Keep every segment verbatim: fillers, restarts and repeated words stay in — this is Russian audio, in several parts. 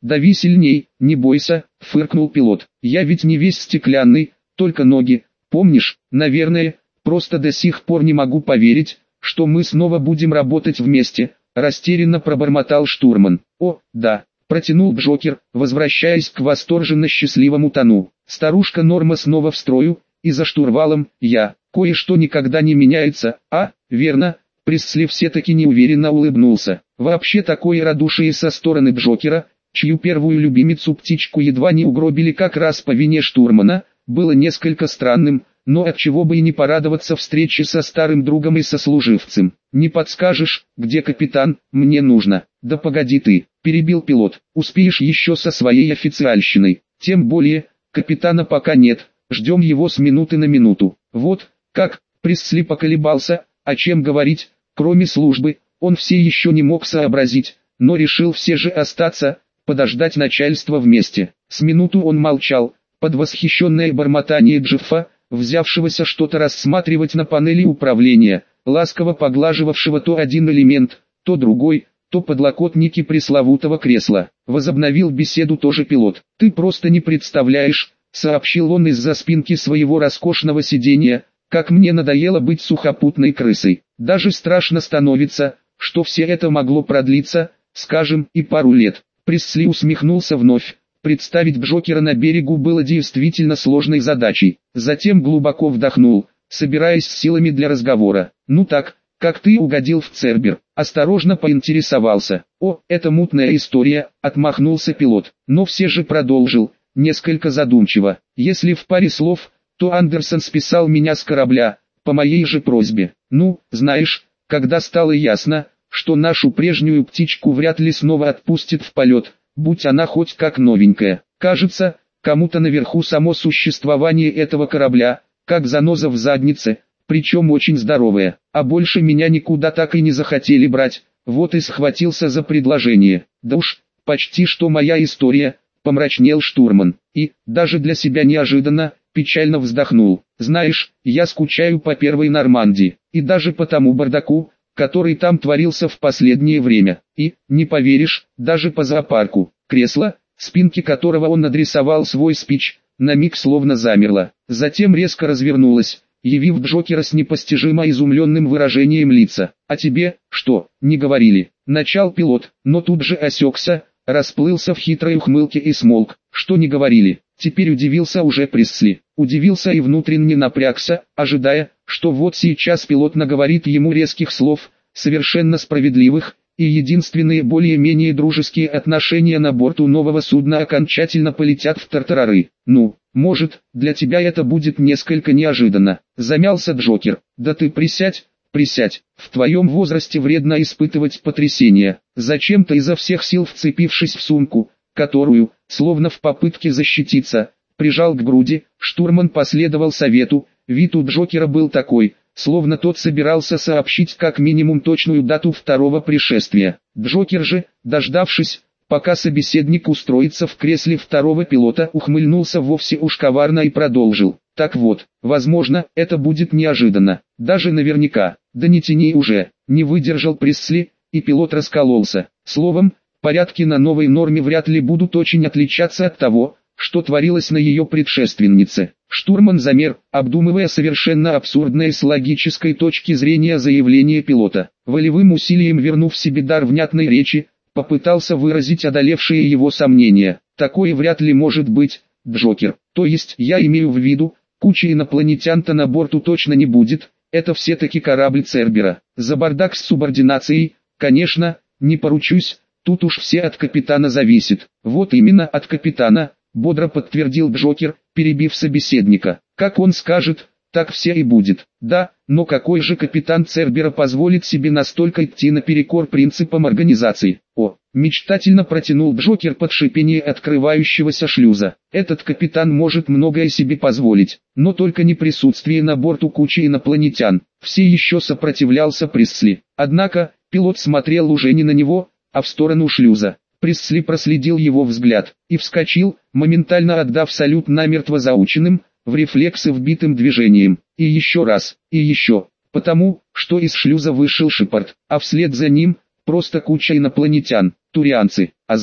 дави сильней, не бойся, фыркнул пилот. Я ведь не весь стеклянный, только ноги, помнишь, наверное, просто до сих пор не могу поверить, что мы снова будем работать вместе, растерянно пробормотал штурман. О, да, протянул Джокер, возвращаясь к восторженно счастливому тону. Старушка Норма снова в строю, и за штурвалом я. Кое-что никогда не меняется, а, верно? Пресли все-таки неуверенно улыбнулся. Вообще такое радушие со стороны Джокера, чью первую любимицу-птичку едва не угробили как раз по вине штурмана, было несколько странным, но отчего бы и не порадоваться встрече со старым другом и сослуживцем. «Не подскажешь, где капитан, мне нужно». «Да погоди ты», — перебил пилот, — «успеешь еще со своей официальщиной. Тем более, капитана пока нет, ждем его с минуты на минуту». «Вот, как?» — Пресли поколебался, о чем говорить, кроме службы, он все еще не мог сообразить, но решил все же остаться, подождать начальства вместе. С минуту он молчал, под восхищенное бормотание Джеффа, взявшегося что-то рассматривать на панели управления, ласково поглаживавшего то один элемент, то другой, то подлокотники пресловутого кресла. Возобновил беседу тоже пилот. «Ты просто не представляешь», — сообщил он из-за спинки своего роскошного сиденья, «как мне надоело быть сухопутной крысой. Даже страшно становится, что все это могло продлиться, скажем, и пару лет». Пресли усмехнулся вновь. Представить Джокера на берегу было действительно сложной задачей. Затем глубоко вдохнул, собираясь с силами для разговора. «Ну так, как ты угодил в Цербер?» Осторожно поинтересовался. «О, это мутная история», — отмахнулся пилот. Но все же продолжил, несколько задумчиво. «Если в паре слов, то Андерсон списал меня с корабля, по моей же просьбе. Ну, знаешь, когда стало ясно, что нашу прежнюю птичку вряд ли снова отпустит в полет, будь она хоть как новенькая. Кажется, кому-то наверху само существование этого корабля, как заноза в заднице, причем очень здоровая, а больше меня никуда так и не захотели брать, вот и схватился за предложение. Да уж, почти что моя история», — помрачнел штурман, и, даже для себя неожиданно, печально вздохнул. «Знаешь, я скучаю по первой Нормандии, и даже по тому бардаку, который там творился в последнее время, и, не поверишь, даже по зоопарку». Кресло, спинке которого он адресовал свой спич, на миг словно замерло, затем резко развернулось, явив Джокера с непостижимо изумленным выражением лица. «А тебе, что, не говорили?» Начал пилот, но тут же осекся, расплылся в хитрой ухмылке и смолк. «Что не говорили?» Теперь удивился уже Пресли. Удивился и внутренне напрягся, ожидая, что вот сейчас пилот наговорит ему резких слов, совершенно справедливых, и единственные более-менее дружеские отношения на борту нового судна окончательно полетят в тартарары. «Ну, может, для тебя это будет несколько неожиданно», — замялся Джокер. «Да ты присядь, присядь, в твоем возрасте вредно испытывать потрясения». Зачем-то изо всех сил вцепившись в сумку, которую, словно в попытке защититься, прижал к груди, штурман последовал совету. Вид у Джокера был такой, словно тот собирался сообщить как минимум точную дату второго пришествия. Джокер же, дождавшись, пока собеседник устроится в кресле второго пилота, ухмыльнулся вовсе уж коварно и продолжил. «Так вот, возможно, это будет неожиданно, даже наверняка». «Да не тяни уже», — не выдержал Пресли, и пилот раскололся. Словом, порядки на новой норме вряд ли будут очень отличаться от того, что творилось на ее предшественнице. Штурман замер, обдумывая совершенно абсурдное с логической точки зрения заявление пилота. Волевым усилием вернув себе дар внятной речи, попытался выразить одолевшие его сомнения. «Такое вряд ли может быть, Джокер. То есть я имею в виду, куча инопланетян-то на борту точно не будет, это все-таки корабль Цербера. За бардак с субординацией, конечно, не поручусь, тут уж все от капитана зависит». «Вот именно от капитана», — бодро подтвердил Джокер, перебив собеседника. «Как он скажет, так все и будет». «Да, но какой же капитан Цербера позволит себе настолько идти наперекор принципам организации?» «О», — мечтательно протянул Джокер под шипение открывающегося шлюза. «Этот капитан может многое себе позволить, но только не присутствие на борту кучи инопланетян». Все еще сопротивлялся Пресли. Однако, пилот смотрел уже не на него, а в сторону шлюза. Пресли проследил его взгляд и вскочил, моментально отдав салют намертво заученным, в рефлексы вбитым движением. И еще раз, и еще, потому, что из шлюза вышел Шепард, а вслед за ним, просто куча инопланетян, турианцы, азари.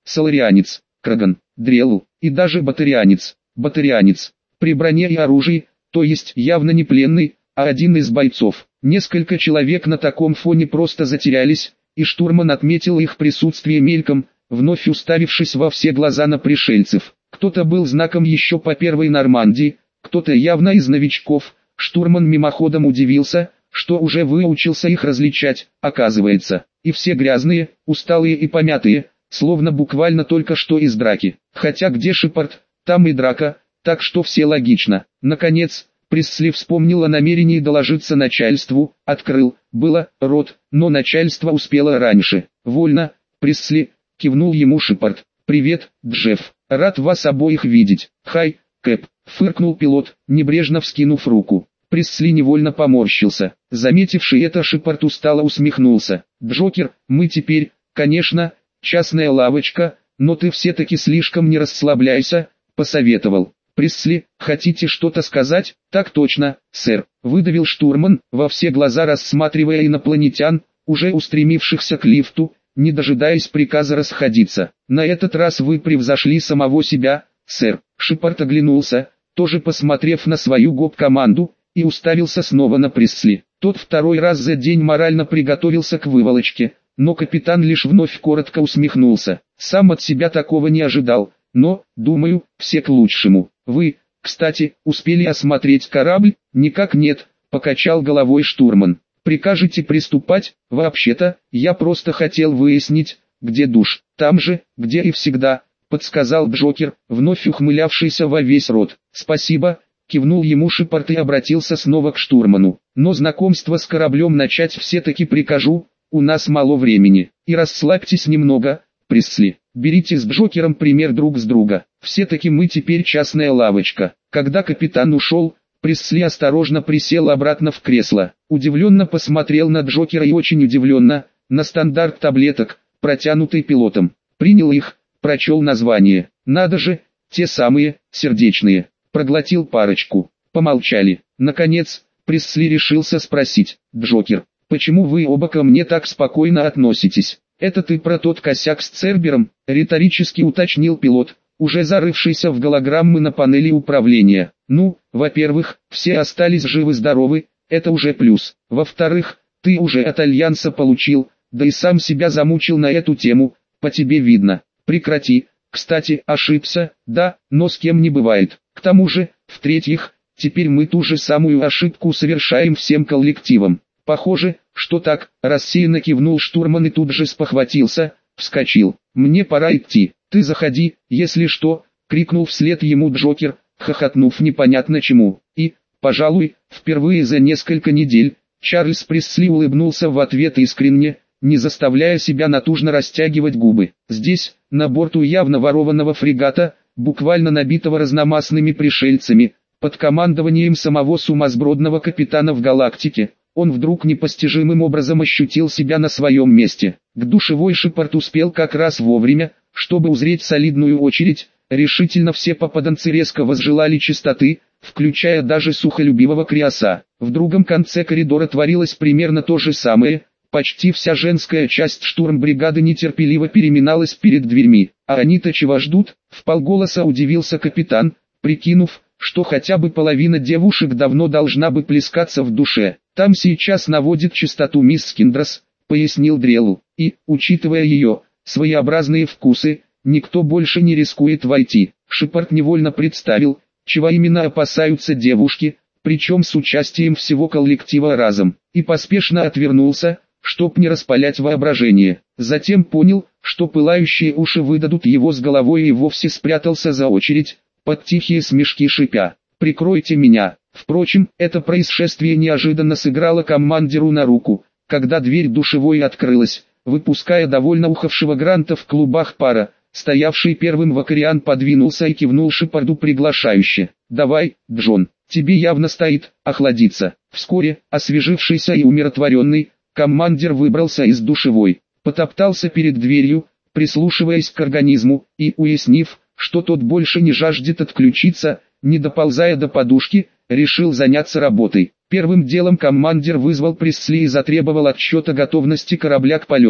соларианец, краган, дрелл, и даже батарианец, батарианец, при броне и оружии, то есть явно не пленный, а один из бойцов. Несколько человек на таком фоне просто затерялись, и штурман отметил их присутствие мельком, вновь уставившись во все глаза на пришельцев. Кто-то был знаком еще по первой Нормандии, кто-то явно из новичков. Штурман мимоходом удивился, что уже выучился их различать, оказывается, и все грязные, усталые и помятые, словно буквально только что из драки. Хотя где Шепард, там и драка, так что все логично. Наконец, Пресли вспомнил о намерении доложиться начальству, открыл, было, рот, но начальство успело раньше. «Вольно, Пресли», кивнул ему Шепард. «Привет, Джефф, рад вас обоих видеть». «Хай, Кэп», фыркнул пилот, небрежно вскинув руку. Пресли невольно поморщился. Заметивший это, Шепард устало усмехнулся. «Джокер, мы теперь, конечно, частная лавочка, но ты все-таки слишком не расслабляйся», посоветовал. «Пресли, хотите что-то сказать?» «Так точно, сэр», выдавил штурман, во все глаза рассматривая инопланетян, уже устремившихся к лифту, не дожидаясь приказа расходиться. «На этот раз вы превзошли самого себя, сэр». Шепард оглянулся, тоже посмотрев на свою гоп-команду, и уставился снова на Пресли. Тот второй раз за день морально приготовился к выволочке, но капитан лишь вновь коротко усмехнулся. Сам от себя такого не ожидал, но, думаю, все к лучшему. «Вы, кстати, успели осмотреть корабль?» «Никак нет», покачал головой штурман. «Прикажете приступать?» «Вообще-то, я просто хотел выяснить, где душ». «Там же, где и всегда», подсказал Джокер, вновь ухмылявшийся во весь рот. «Спасибо», кивнул ему Шепард и обратился снова к штурману. «Но знакомство с кораблем начать все-таки прикажу, у нас мало времени. И расслабьтесь немного, Пресли. Берите с Джокером пример друг с друга. Все-таки мы теперь частная лавочка». Когда капитан ушел, Пресли осторожно присел обратно в кресло. Удивленно посмотрел на Джокера и очень удивленно, на стандарт таблеток, протянутый пилотом. Принял их, прочел название. «Надо же, те самые, сердечные». Проглотил парочку. Помолчали. Наконец, Пресли решился спросить. «Джокер, почему вы оба ко мне так спокойно относитесь?» «Это ты про тот косяк с Цербером?» — риторически уточнил пилот, уже зарывшийся в голограммы на панели управления. «Ну, во-первых, все остались живы-здоровы, это уже плюс. Во-вторых, ты уже от Альянса получил, да и сам себя замучил на эту тему, по тебе видно. Прекрати. Кстати, ошибся, да, но с кем не бывает. К тому же, в-третьих, теперь мы ту же самую ошибку совершаем всем коллективом». «Похоже, что так», — рассеянно кивнул штурман и тут же спохватился, вскочил. «Мне пора идти, ты заходи, если что», — крикнул вслед ему Джокер, хохотнув непонятно чему. И, пожалуй, впервые за несколько недель, Чарльз Пресли улыбнулся в ответ искренне, не заставляя себя натужно растягивать губы. Здесь, на борту явно ворованного фрегата, буквально набитого разномастными пришельцами, под командованием самого сумасбродного капитана в галактике, он вдруг непостижимым образом ощутил себя на своем месте. К душевой Шепард успел как раз вовремя, чтобы узреть солидную очередь. Решительно все попаданцы резко возжелали чистоты, включая даже сухолюбивого Криоса. В другом конце коридора творилось примерно то же самое. Почти вся женская часть штурмбригады нетерпеливо переминалась перед дверьми. «А они-то чего ждут?» — вполголоса удивился капитан, прикинув, что хотя бы половина девушек давно должна бы плескаться в душе. «Там сейчас наводит чистоту мисс Киндрас», — пояснил Дрелл, «и, учитывая ее своеобразные вкусы, никто больше не рискует войти». Шепард невольно представил, чего именно опасаются девушки, причем с участием всего коллектива разом, и поспешно отвернулся, чтоб не распалять воображение. Затем понял, что пылающие уши выдадут его с головой, и вовсе спрятался за очередь, под тихие смешки шипя: «Прикройте меня». Впрочем, это происшествие неожиданно сыграло командиру на руку, когда дверь душевой открылась, выпуская довольно ухавшего Гранта в клубах пара. Стоявший первым Вакариан подвинулся и кивнул Шепарду приглашающе. «Давай, Джон, тебе явно стоит охладиться». Вскоре, освежившийся и умиротворенный, командир выбрался из душевой, потоптался перед дверью, прислушиваясь к организму, и, уяснив, что тот больше не жаждет отключиться, не доползая до подушки, решил заняться работой. Первым делом командир вызвал Пресли и затребовал отчет о готовности корабля к полету.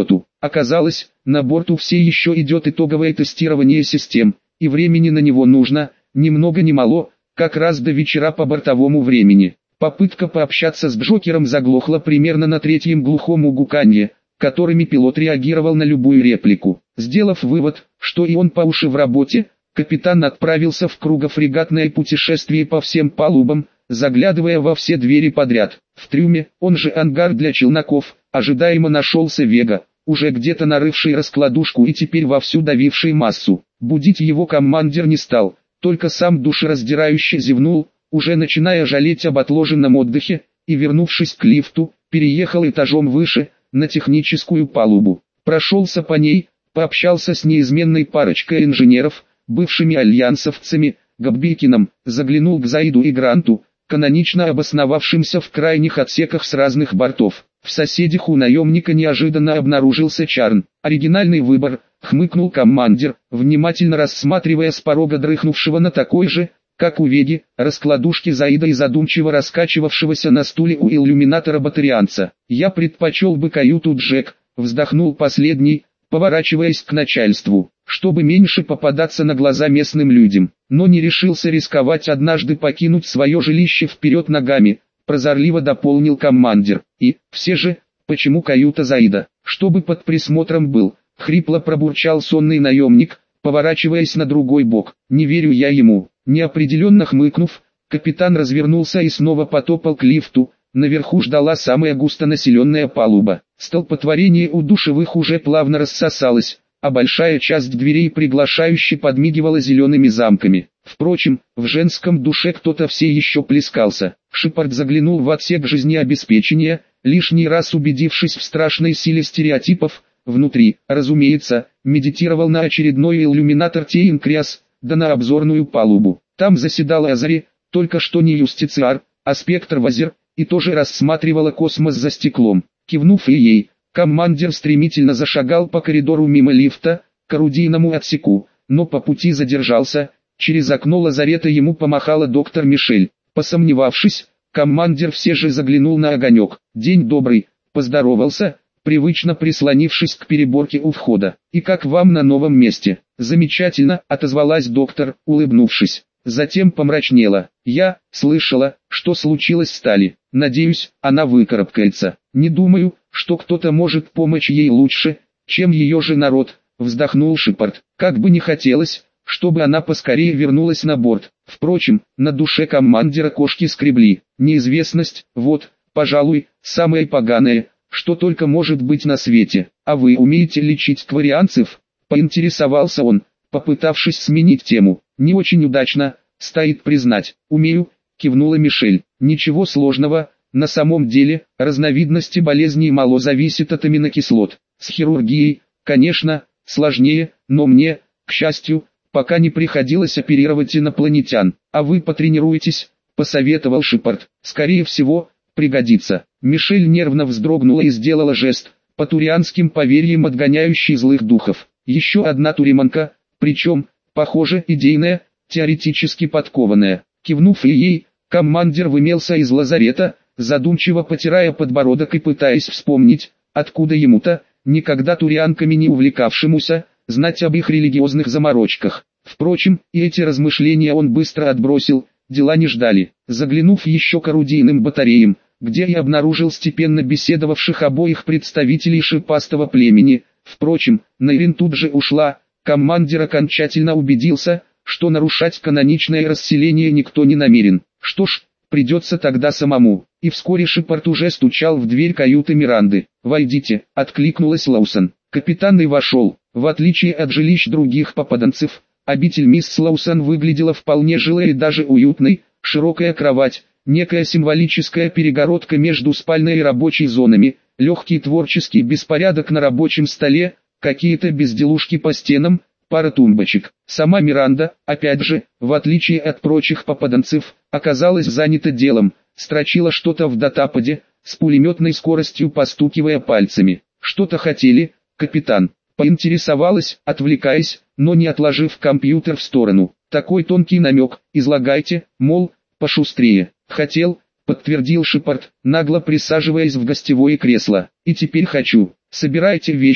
Оказалось, на борту все еще идет итоговое тестирование систем, и времени на него нужно, ни много ни мало, как раз до вечера по бортовому времени. Попытка пообщаться с Джокером заглохла примерно на третьем глухом угуканье, которыми пилот реагировал на любую реплику. Сделав вывод, что и он по уши в работе, капитан отправился в кругофрегатное путешествие по всем палубам, заглядывая во все двери подряд. В трюме, он же ангар для челноков, ожидаемо нашелся Вега, уже где-то нарывший раскладушку и теперь вовсю давивший массу. Будить его командир не стал, только сам душераздирающе зевнул, уже начиная жалеть об отложенном отдыхе, и, вернувшись к лифту, переехал этажом выше, на техническую палубу. Прошелся по ней, пообщался с неизменной парочкой инженеров, бывшими альянсовцами, Габбикиным, заглянул к Заиду и Гранту, канонично обосновавшимся в крайних отсеках с разных бортов. В соседях у наемника неожиданно обнаружился Чарн. Оригинальный выбор, хмыкнул командир, внимательно рассматривая с порога дрыхнувшего на такой же, как у Веги, раскладушки Заида и задумчиво раскачивавшегося на стуле у иллюминатора батарианца. «Я предпочел бы каюту, Джек», вздохнул последний, поворачиваясь к начальству, чтобы меньше попадаться на глаза местным людям, но не решился рисковать однажды покинуть свое жилище вперед ногами, прозорливо дополнил командир. «И, все же, почему каюта Заида? Чтобы под присмотром был», хрипло пробурчал сонный наемник, поворачиваясь на другой бок. «Не верю я ему». Неопределенно хмыкнув, капитан развернулся и снова потопал к лифту. Наверху ждала самая густонаселенная палуба. Столпотворение у душевых уже плавно рассосалось, а большая часть дверей приглашающе подмигивала зелеными замками. Впрочем, в женском душе кто-то все еще плескался. Шепард заглянул в отсек жизнеобеспечения, лишний раз убедившись в страшной силе стереотипов. Внутри, разумеется, медитировал на очередной иллюминатор Тейнкриас, да на обзорную палубу. Там заседала Азари, только что не Юстициар, а Спектр Вазер, и тоже рассматривала космос за стеклом. Кивнув и ей, командир стремительно зашагал по коридору мимо лифта, к орудийному отсеку, но по пути задержался. Через окно лазарета ему помахала доктор Мишель. Посомневавшись, командир все же заглянул на огонек. «День добрый», поздоровался, привычно прислонившись к переборке у входа. «И как вам на новом месте?» «Замечательно», отозвалась доктор, улыбнувшись. Затем помрачнела. «Я слышала, что случилось с Тали. Надеюсь, она выкарабкается. Не думаю, что кто-то может помочь ей лучше, чем ее же народ», вздохнул Шепард. «Как бы не хотелось, чтобы она поскорее вернулась на борт». Впрочем, на душе командира кошки скребли. Неизвестность, вот, пожалуй, самое поганое, что только может быть на свете. «А вы умеете лечить кварианцев?» Поинтересовался он, попытавшись сменить тему. «Не очень удачно, стоит признать». «Умею», кивнула Мишель. «Ничего сложного, на самом деле, разновидности болезней мало зависят от аминокислот. С хирургией, конечно, сложнее, но мне, к счастью, пока не приходилось оперировать инопланетян. А вы потренируетесь», посоветовал Шепард. «Скорее всего, пригодится». Мишель нервно вздрогнула и сделала жест, по турианским поверьям отгоняющий злых духов. Еще одна туриманка, причем, похоже, идейная, теоретически подкованная. Кивнув и ей, командир вымелся из лазарета, задумчиво потирая подбородок и пытаясь вспомнить, откуда ему-то, никогда турианками не увлекавшемуся, знать об их религиозных заморочках. Впрочем, и эти размышления он быстро отбросил, дела не ждали. Заглянув еще к орудийным батареям, где и обнаружил степенно беседовавших обоих представителей шипастого племени. Впрочем, Найрин тут же ушла. Командир окончательно убедился, что нарушать каноничное расселение никто не намерен. Что ж, придется тогда самому. И вскоре Шепард уже стучал в дверь каюты Миранды. «Войдите», — откликнулась Лаусон. Капитан и вошел. В отличие от жилищ других попаданцев, обитель мисс Лаусон выглядела вполне жилой и даже уютной. Широкая кровать, некая символическая перегородка между спальной и рабочей зонами, легкий творческий беспорядок на рабочем столе, какие-то безделушки по стенам, пара тумбочек. Сама Миранда, опять же, в отличие от прочих попаданцев, оказалась занята делом, строчила что-то в датападе, с пулеметной скоростью постукивая пальцами. «Что-то хотели, капитан?» Поинтересовалась, отвлекаясь, но не отложив компьютер в сторону. Такой тонкий намек, излагайте, мол, пошустрее. «Хотел», подтвердил Шепард, нагло присаживаясь в гостевое кресло. «И теперь хочу. Собирайте вещи»,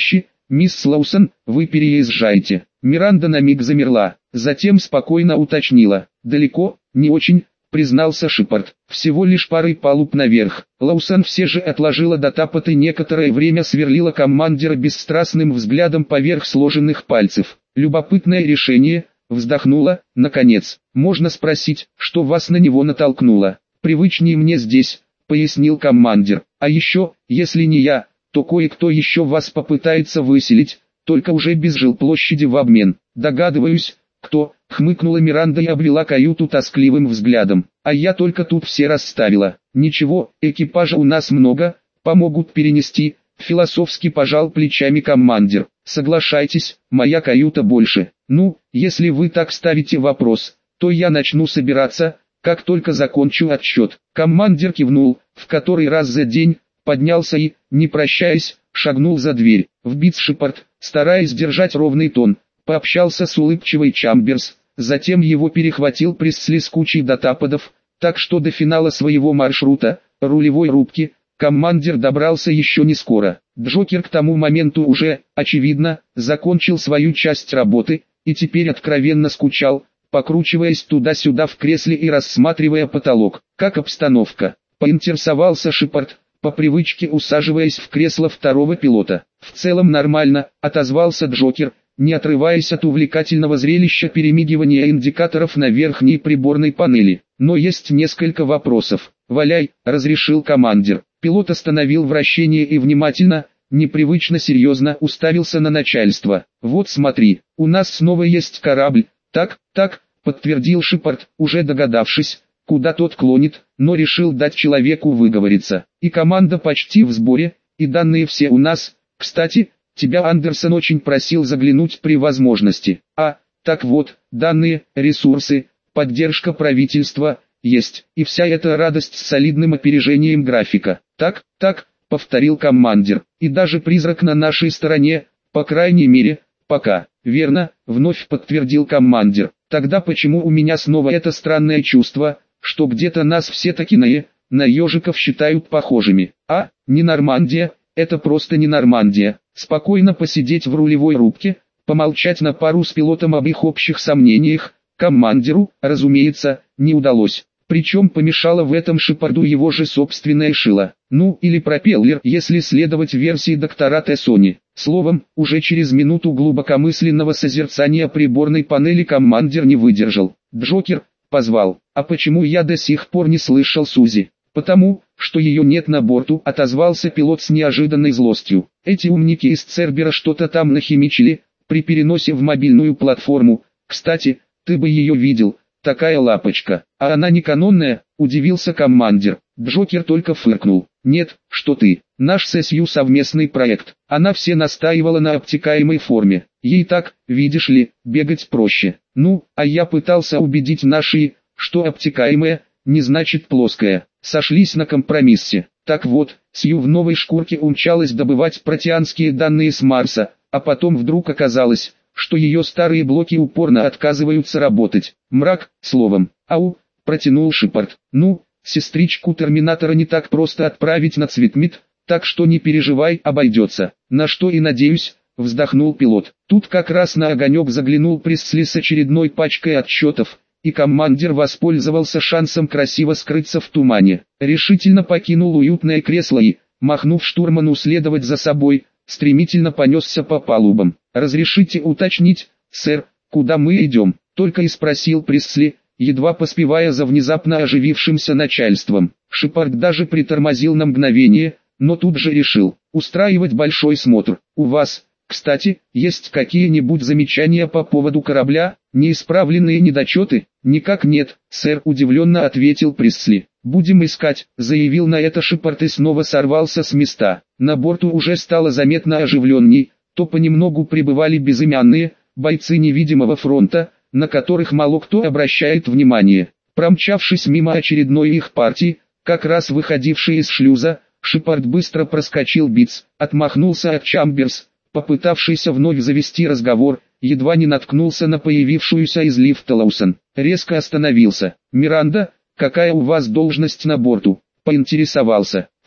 «Мисс Лоусон, вы переезжаете». Миранда на миг замерла, затем спокойно уточнила. «Далеко?» «Не очень», признался Шепард. «Всего лишь парой палуб наверх». Лоусон все же отложила дотапот и некоторое время сверлила командира бесстрастным взглядом поверх сложенных пальцев. «Любопытное решение», вздохнула, наконец. «Можно спросить, что вас на него натолкнуло?» «Привычнее мне здесь», пояснил командир. «А еще, если не я, то кое-кто еще вас попытается выселить, только уже без жилплощади в обмен». «Догадываюсь, кто», хмыкнула Миранда и обвела каюту тоскливым взглядом. «А я только тут все расставила». «Ничего, экипажа у нас много, помогут перенести», философски пожал плечами командир. «Соглашайтесь, моя каюта больше». «Ну, если вы так ставите вопрос, то я начну собираться, как только закончу отсчет». Командир кивнул, в который раз за день, поднялся и, не прощаясь, шагнул за дверь. Вбит Шепард, стараясь держать ровный тон, пообщался с улыбчивой Чамберс, затем его перехватил Пресли с кучей дотаподов, так что до финала своего маршрута, рулевой рубки, командир добрался еще не скоро. Джокер к тому моменту уже, очевидно, закончил свою часть работы, и теперь откровенно скучал, покручиваясь туда-сюда в кресле и рассматривая потолок. «Как обстановка?» — поинтересовался Шепард, по привычке усаживаясь в кресло второго пилота. «В целом нормально», — отозвался Джокер, не отрываясь от увлекательного зрелища перемигивания индикаторов на верхней приборной панели. «Но есть несколько вопросов». «Валяй», — разрешил командир. Пилот остановил вращение и внимательно, непривычно серьезно уставился на начальство. «Вот смотри, у нас снова есть корабль». «Так, так», — подтвердил Шепард, уже догадавшись, куда тот клонит, но решил дать человеку выговориться. «И команда почти в сборе, и данные все у нас. Кстати, тебя Андерсон очень просил заглянуть при возможности. А, так вот, данные, ресурсы, поддержка правительства, есть, и вся эта радость с солидным опережением графика». «Так, так», — повторил командир, — «и даже призрак на нашей стороне, по крайней мере, пока». «Верно», — вновь подтвердил командир. «Тогда почему у меня снова это странное чувство, что где-то нас все таки на, э, на ежиков считают похожими? А, не Нормандия, это просто не Нормандия». Спокойно посидеть в рулевой рубке, помолчать на пару с пилотом об их общих сомнениях, командиру, разумеется, не удалось. Причем помешало в этом Шепарду его же собственное шило. Ну или пропеллер, если следовать версии доктора Тессони. Словом, уже через минуту глубокомысленного созерцания приборной панели командир не выдержал. «Джокер», позвал. «А почему я до сих пор не слышал Сузи?» «Потому, что ее нет на борту», — отозвался пилот с неожиданной злостью. «Эти умники из Цербера что-то там нахимичили, при переносе в мобильную платформу. Кстати, ты бы ее видел, такая лапочка». «А она не канонная?» — удивился командир. Джокер только фыркнул. «Нет, что ты, наш с Эс Ю совместный проект». Она все настаивала на обтекаемой форме. Ей так, видишь ли, бегать проще. Ну, а я пытался убедить наши, что обтекаемая, не значит плоская. Сошлись на компромиссе. Так вот, Сью в новой шкурке умчалась добывать протеанские данные с Марса, а потом вдруг оказалось, что ее старые блоки упорно отказываются работать. Мрак, словом. «Ау», протянул Шепард. «Ну, сестричку Терминатора не так просто отправить на Цветмит, так что не переживай, обойдется». «На что и надеюсь», вздохнул пилот. Тут как раз на огонек заглянул Пресли с очередной пачкой отчетов, и командир воспользовался шансом красиво скрыться в тумане. Решительно покинул уютное кресло и, махнув штурману следовать за собой, стремительно понесся по палубам. «Разрешите уточнить, сэр, куда мы идем?» — только и спросил Пресли, едва поспевая за внезапно оживившимся начальством. Шепард даже притормозил на мгновение, но тут же решил устраивать большой смотр. «У вас, кстати, есть какие-нибудь замечания по поводу корабля, неисправленные недочеты?» «Никак нет, сэр», удивленно ответил Пресли. «Будем искать», заявил на это Шепард и снова сорвался с места. На борту уже стало заметно оживленней, то понемногу прибывали безымянные, бойцы невидимого фронта, на которых мало кто обращает внимание. Промчавшись мимо очередной их партии, как раз выходившей из шлюза, Шепард быстро проскочил Битс, отмахнулся от Чамберс, попытавшийся вновь завести разговор, едва не наткнулся на появившуюся из лифта Лоусон. Резко остановился. «Миранда, какая у вас должность на борту?» — поинтересовался.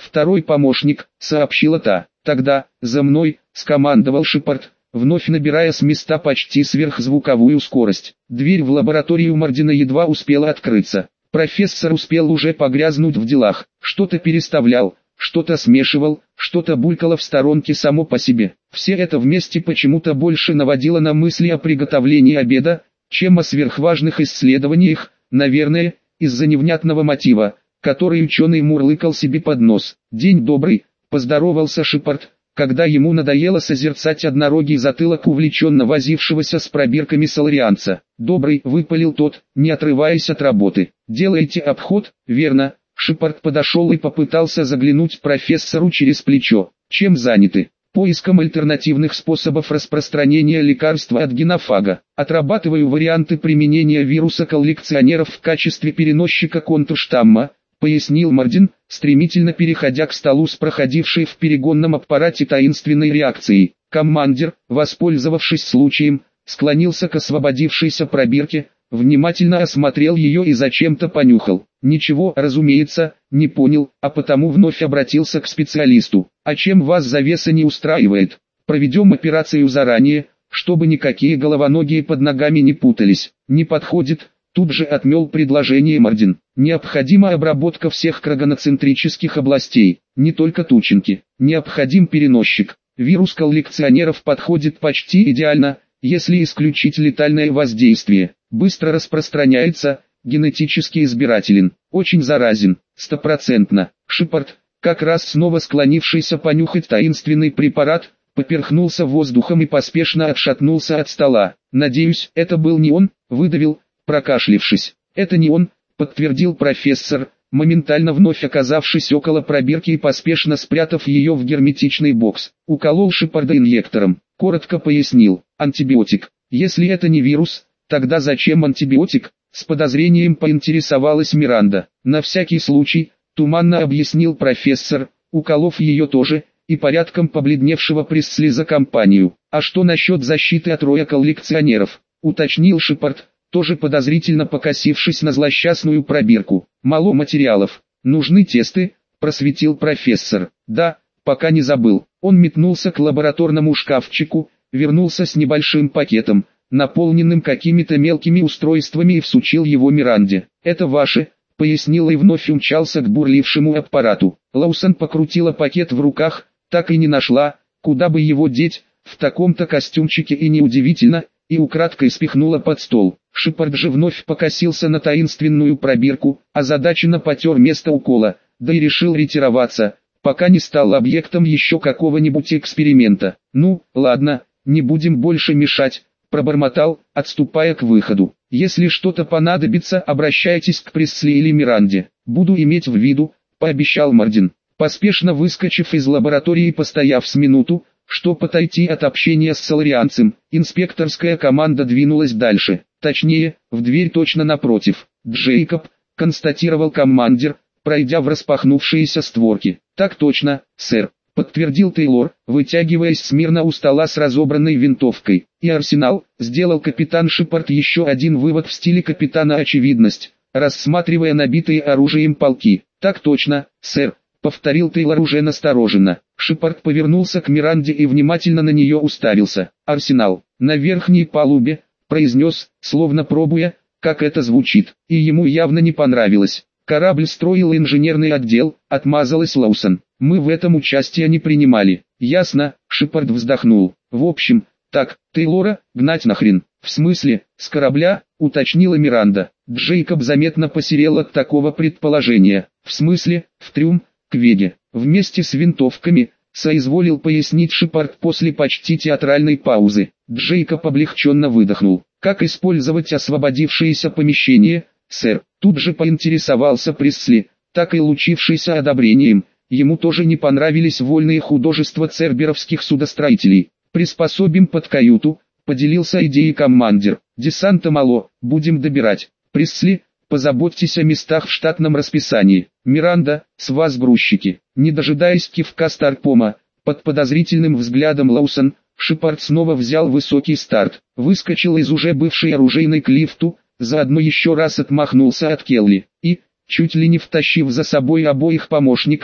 «Второй помощник», — сообщила та. «Тогда, за мной», — скомандовал Шепард, вновь набирая с места почти сверхзвуковую скорость. Дверь в лабораторию Мардина едва успела открыться. Профессор успел уже погрязнуть в делах, что-то переставлял, что-то смешивал, что-то булькало в сторонке само по себе. Все это вместе почему-то больше наводило на мысли о приготовлении обеда, чем о сверхважных исследованиях, наверное, из-за невнятного мотива, который ученый мурлыкал себе под нос. «День добрый», — поздоровался Шепард, когда ему надоело созерцать однорогий затылок увлеченно возившегося с пробирками соларианца. «Добрый», — выпалил тот, не отрываясь от работы. «Делаете обход, верно?» Шепард подошел и попытался заглянуть профессору через плечо. «Чем заняты?» «Поиском альтернативных способов распространения лекарства от генофага. Отрабатываю варианты применения вируса коллекционеров в качестве переносчика контрштамма», — пояснил Мардин, стремительно переходя к столу с проходившей в перегонном аппарате таинственной реакцией. Командир, воспользовавшись случаем, склонился к освободившейся пробирке, внимательно осмотрел ее и зачем-то понюхал. Ничего, разумеется, не понял, а потому вновь обратился к специалисту. «А чем вас завеса не устраивает? Проведем операцию заранее, чтобы никакие головоногие под ногами не путались». «Не подходит», тут же отмел предложение Мардин. «Необходима обработка всех крагоноцентрических областей, не только тучинки. Необходим переносчик. Вирус коллекционеров подходит почти идеально, если исключить летальное воздействие. Быстро распространяется, генетически избирателен, очень заразен, стопроцентно». Шепард, как раз снова склонившийся понюхать таинственный препарат, поперхнулся воздухом и поспешно отшатнулся от стола. «Надеюсь, это был не он», — выдавил, прокашлившись. «Это не он», — подтвердил профессор, моментально вновь оказавшись около пробирки и поспешно спрятав ее в герметичный бокс. Уколол Шепарда инъектором, коротко пояснил: «Антибиотик. Если это не вирус, тогда зачем антибиотик?» С подозрением поинтересовалась Миранда. «На всякий случай», — туманно объяснил профессор, уколов ее тоже, и порядком побледневшего Пресли за компанию. «А что насчет защиты от роя коллекционеров?» — уточнил Шепард, тоже подозрительно покосившись на злосчастную пробирку. «Мало материалов. Нужны тесты», — просветил профессор. «Да, пока не забыл». Он метнулся к лабораторному шкафчику, вернулся с небольшим пакетом, наполненным какими-то мелкими устройствами, и всучил его Миранде. «Это ваше», — пояснил и вновь умчался к бурлившему аппарату. Лоусон покрутила пакет в руках, так и не нашла, куда бы его деть, в таком-то костюмчике, и неудивительно, и украдкой спихнула под стол. Шепард же вновь покосился на таинственную пробирку, озадаченно потер место укола, да и решил ретироваться, пока не стал объектом еще какого-нибудь эксперимента. «Ну, ладно, не будем больше мешать», — пробормотал, отступая к выходу. «Если что-то понадобится, обращайтесь к Пресли или Миранде. Буду иметь в виду», — пообещал Мардин. Поспешно выскочив из лаборатории и постояв с минуту, чтобы отойти от общения с соларианцем, инспекторская команда двинулась дальше. Точнее, в дверь точно напротив. «Джейкоб», — констатировал командир, пройдя в распахнувшиеся створки. «Так точно, сэр», — подтвердил Тейлор, вытягиваясь смирно у стола с разобранной винтовкой. «И арсенал», — сделал капитан Шепард еще один вывод в стиле капитана «Очевидность», рассматривая набитые оружием полки. «Так точно, сэр», — повторил Тейлор уже настороженно. Шепард повернулся к Миранде и внимательно на нее уставился. «Арсенал, на верхней палубе», — произнес, словно пробуя, как это звучит, и ему явно не понравилось. «Корабль строил инженерный отдел», — отмазалась Лоусон. «Мы в этом участие не принимали». «Ясно», — Шепард вздохнул. «В общем, так, Тейлора, гнать нахрен». «В смысле, с корабля?» — уточнила Миранда. Джейкоб заметно посерел от такого предположения. «В смысле, в трюм, к Веге, вместе с винтовками», — соизволил пояснить Шепард после почти театральной паузы. Джейкоб облегченно выдохнул. «Как использовать освободившееся помещение, сэр?» Тут же поинтересовался Пресли, так и лучившийся одобрением. Ему тоже не понравились вольные художества церберовских судостроителей. «Приспособим под каюту», — поделился идеей командир. «Десанта мало, будем добирать». Пресли, позаботьтесь о местах в штатном расписании. Миранда, с вас грузчики. Не дожидаясь кивка Старпома, под подозрительным взглядом Лоусон, Шепард снова взял высокий старт, выскочил из уже бывшей оружейной к лифту, заодно еще раз отмахнулся от Келли, и, чуть ли не втащив за собой обоих помощников,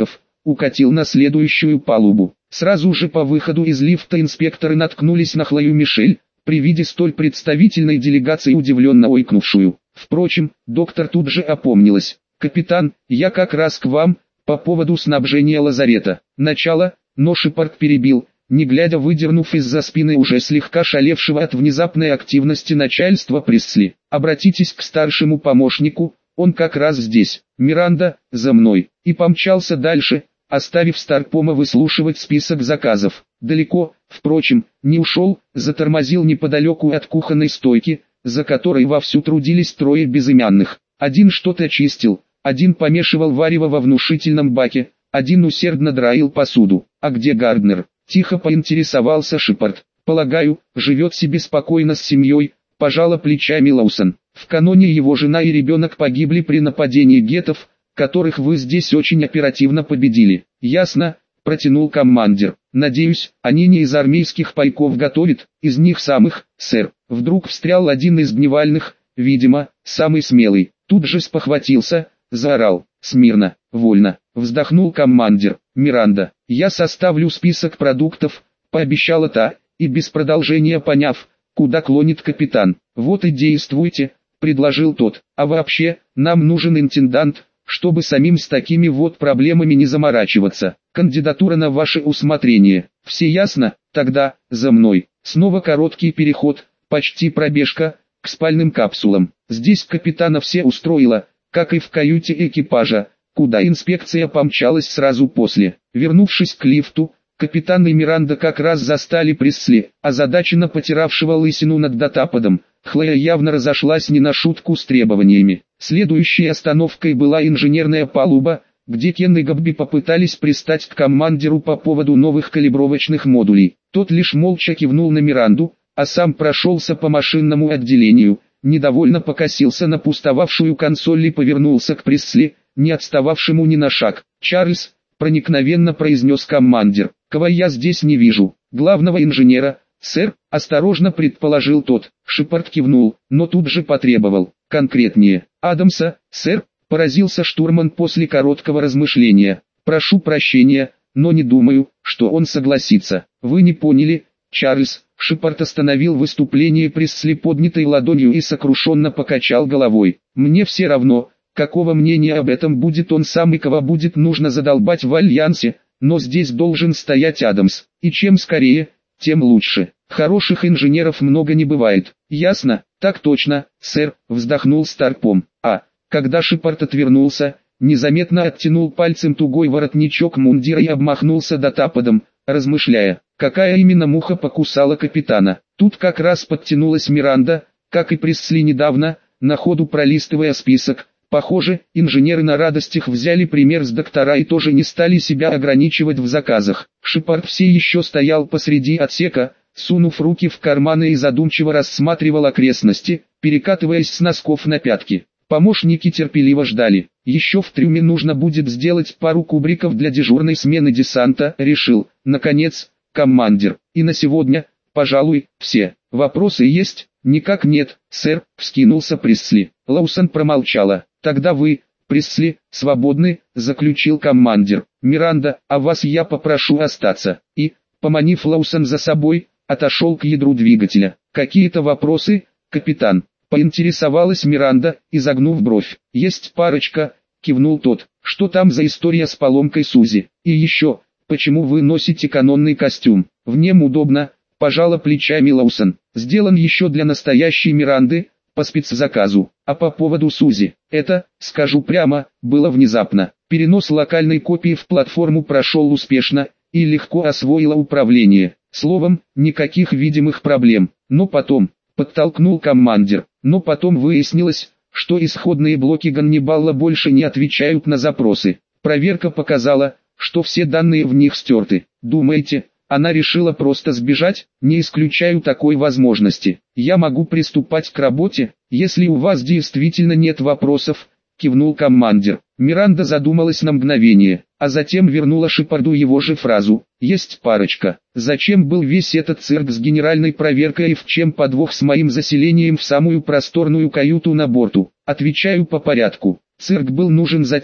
укатил на следующую палубу. Сразу же по выходу из лифта инспекторы наткнулись на Хлою Мишель, при виде столь представительной делегации удивленно ойкнувшую. Впрочем, доктор тут же опомнилась. «Капитан, я как раз к вам, по поводу снабжения лазарета». Начало, но Шепард перебил, не глядя выдернув из-за спины уже слегка шалевшего от внезапной активности начальства Пресли. «Обратитесь к старшему помощнику, он как раз здесь. Миранда, за мной». И помчался дальше, оставив Старпома выслушивать список заказов. Далеко, впрочем, не ушел, затормозил неподалеку от кухонной стойки, за которой вовсю трудились трое безымянных. Один что-то чистил, один помешивал варево во внушительном баке, один усердно драил посуду. «А где Гарднер?» — тихо поинтересовался Шепард. «Полагаю, живет себе спокойно с семьей», — пожала плечами Лоусон. «В каноне его жена и ребенок погибли при нападении геттов, которых вы здесь очень оперативно победили». «Ясно», — протянул командир. «Надеюсь, они не из армейских пайков готовят, из них самых, сэр». Вдруг встрял один из дневальных, видимо, самый смелый. Тут же спохватился, заорал: «Смирно, вольно!» Вздохнул командир. «Миранда, я составлю список продуктов», — пообещала та, и без продолжения поняв, куда клонит капитан. «Вот и действуйте», — предложил тот. «А вообще, нам нужен интендант, чтобы самим с такими вот проблемами не заморачиваться. Кандидатура на ваше усмотрение. Все ясно? Тогда, за мной». Снова короткий переход, почти пробежка, к спальным капсулам. Здесь капитана все устроило, как и в каюте экипажа, куда инспекция помчалась сразу после. Вернувшись к лифту, капитан и Миранда как раз застали Пресли, озадаченно потиравшего лысину над датаподом. Хлоя явно разошлась не на шутку с требованиями. Следующей остановкой была инженерная палуба, где Кен и Габби попытались пристать к командиру по поводу новых калибровочных модулей. Тот лишь молча кивнул на Миранду, а сам прошелся по машинному отделению, недовольно покосился на пустовавшую консоль и повернулся к Пресли, не отстававшему ни на шаг. «Чарльз», — проникновенно произнес командир, — «кого я здесь не вижу?» «Главного инженера, сэр», — осторожно предположил тот. Шепард кивнул, но тут же потребовал: «Конкретнее». «Адамса, сэр», — поразился штурман после короткого размышления. «Прошу прощения, но не думаю, что он согласится». «Вы не поняли, Чарльз». Шепард остановил выступление Пресли поднятой ладонью и сокрушенно покачал головой. «Мне все равно, какого мнения об этом будет он сам и кого будет нужно задолбать в Альянсе, но здесь должен стоять Адамс, и чем скорее, тем лучше. Хороших инженеров много не бывает». «Ясно?» «Так точно, сэр», — вздохнул Старпом. А, когда Шепард отвернулся, незаметно оттянул пальцем тугой воротничок мундира и обмахнулся датаподом, размышляя, какая именно муха покусала капитана. Тут как раз подтянулась Миранда, как и Пресли недавно, на ходу пролистывая список. Похоже, инженеры на радостях взяли пример с доктора и тоже не стали себя ограничивать в заказах. Шепард все еще стоял посреди отсека, сунув руки в карманы и задумчиво рассматривал окрестности, перекатываясь с носков на пятки. Помощники терпеливо ждали. Еще в трюме нужно будет сделать пару кубриков для дежурной смены десанта, решил, наконец, командир. И на сегодня, пожалуй, все. Вопросы есть? Никак нет, сэр, вскинулся Пресли. Лоусон промолчала. Тогда вы, Пресли, свободны, заключил командир. Миранда, а вас я попрошу остаться. И, поманив Лоусон за собой, отошел к ядру двигателя. Какие-то вопросы, капитан? Поинтересовалась Миранда, изогнув бровь. «Есть парочка», — кивнул тот. «Что там за история с поломкой Сузи? И еще, почему вы носите канонный костюм? В нем удобно», — пожала плечами Лоусон. «Сделан еще для настоящей Миранды, по спецзаказу. А по поводу Сузи, это, скажу прямо, было внезапно. Перенос локальной копии в платформу прошел успешно, и легко освоила управление. Словом, никаких видимых проблем. Но потом...» Подтолкнул командир. Но потом выяснилось, что исходные блоки Ганнибала больше не отвечают на запросы. Проверка показала, что все данные в них стерты. Думаете, она решила просто сбежать? Не исключаю такой возможности. Я могу приступать к работе, если у вас действительно нет вопросов, кивнул командир. Миранда задумалась на мгновение, а затем вернула Шепарду его же фразу. «Есть парочка. Зачем был весь этот цирк с генеральной проверкой и в чем подвох с моим заселением в самую просторную каюту на борту?» Отвечаю по порядку. Цирк был нужен затем,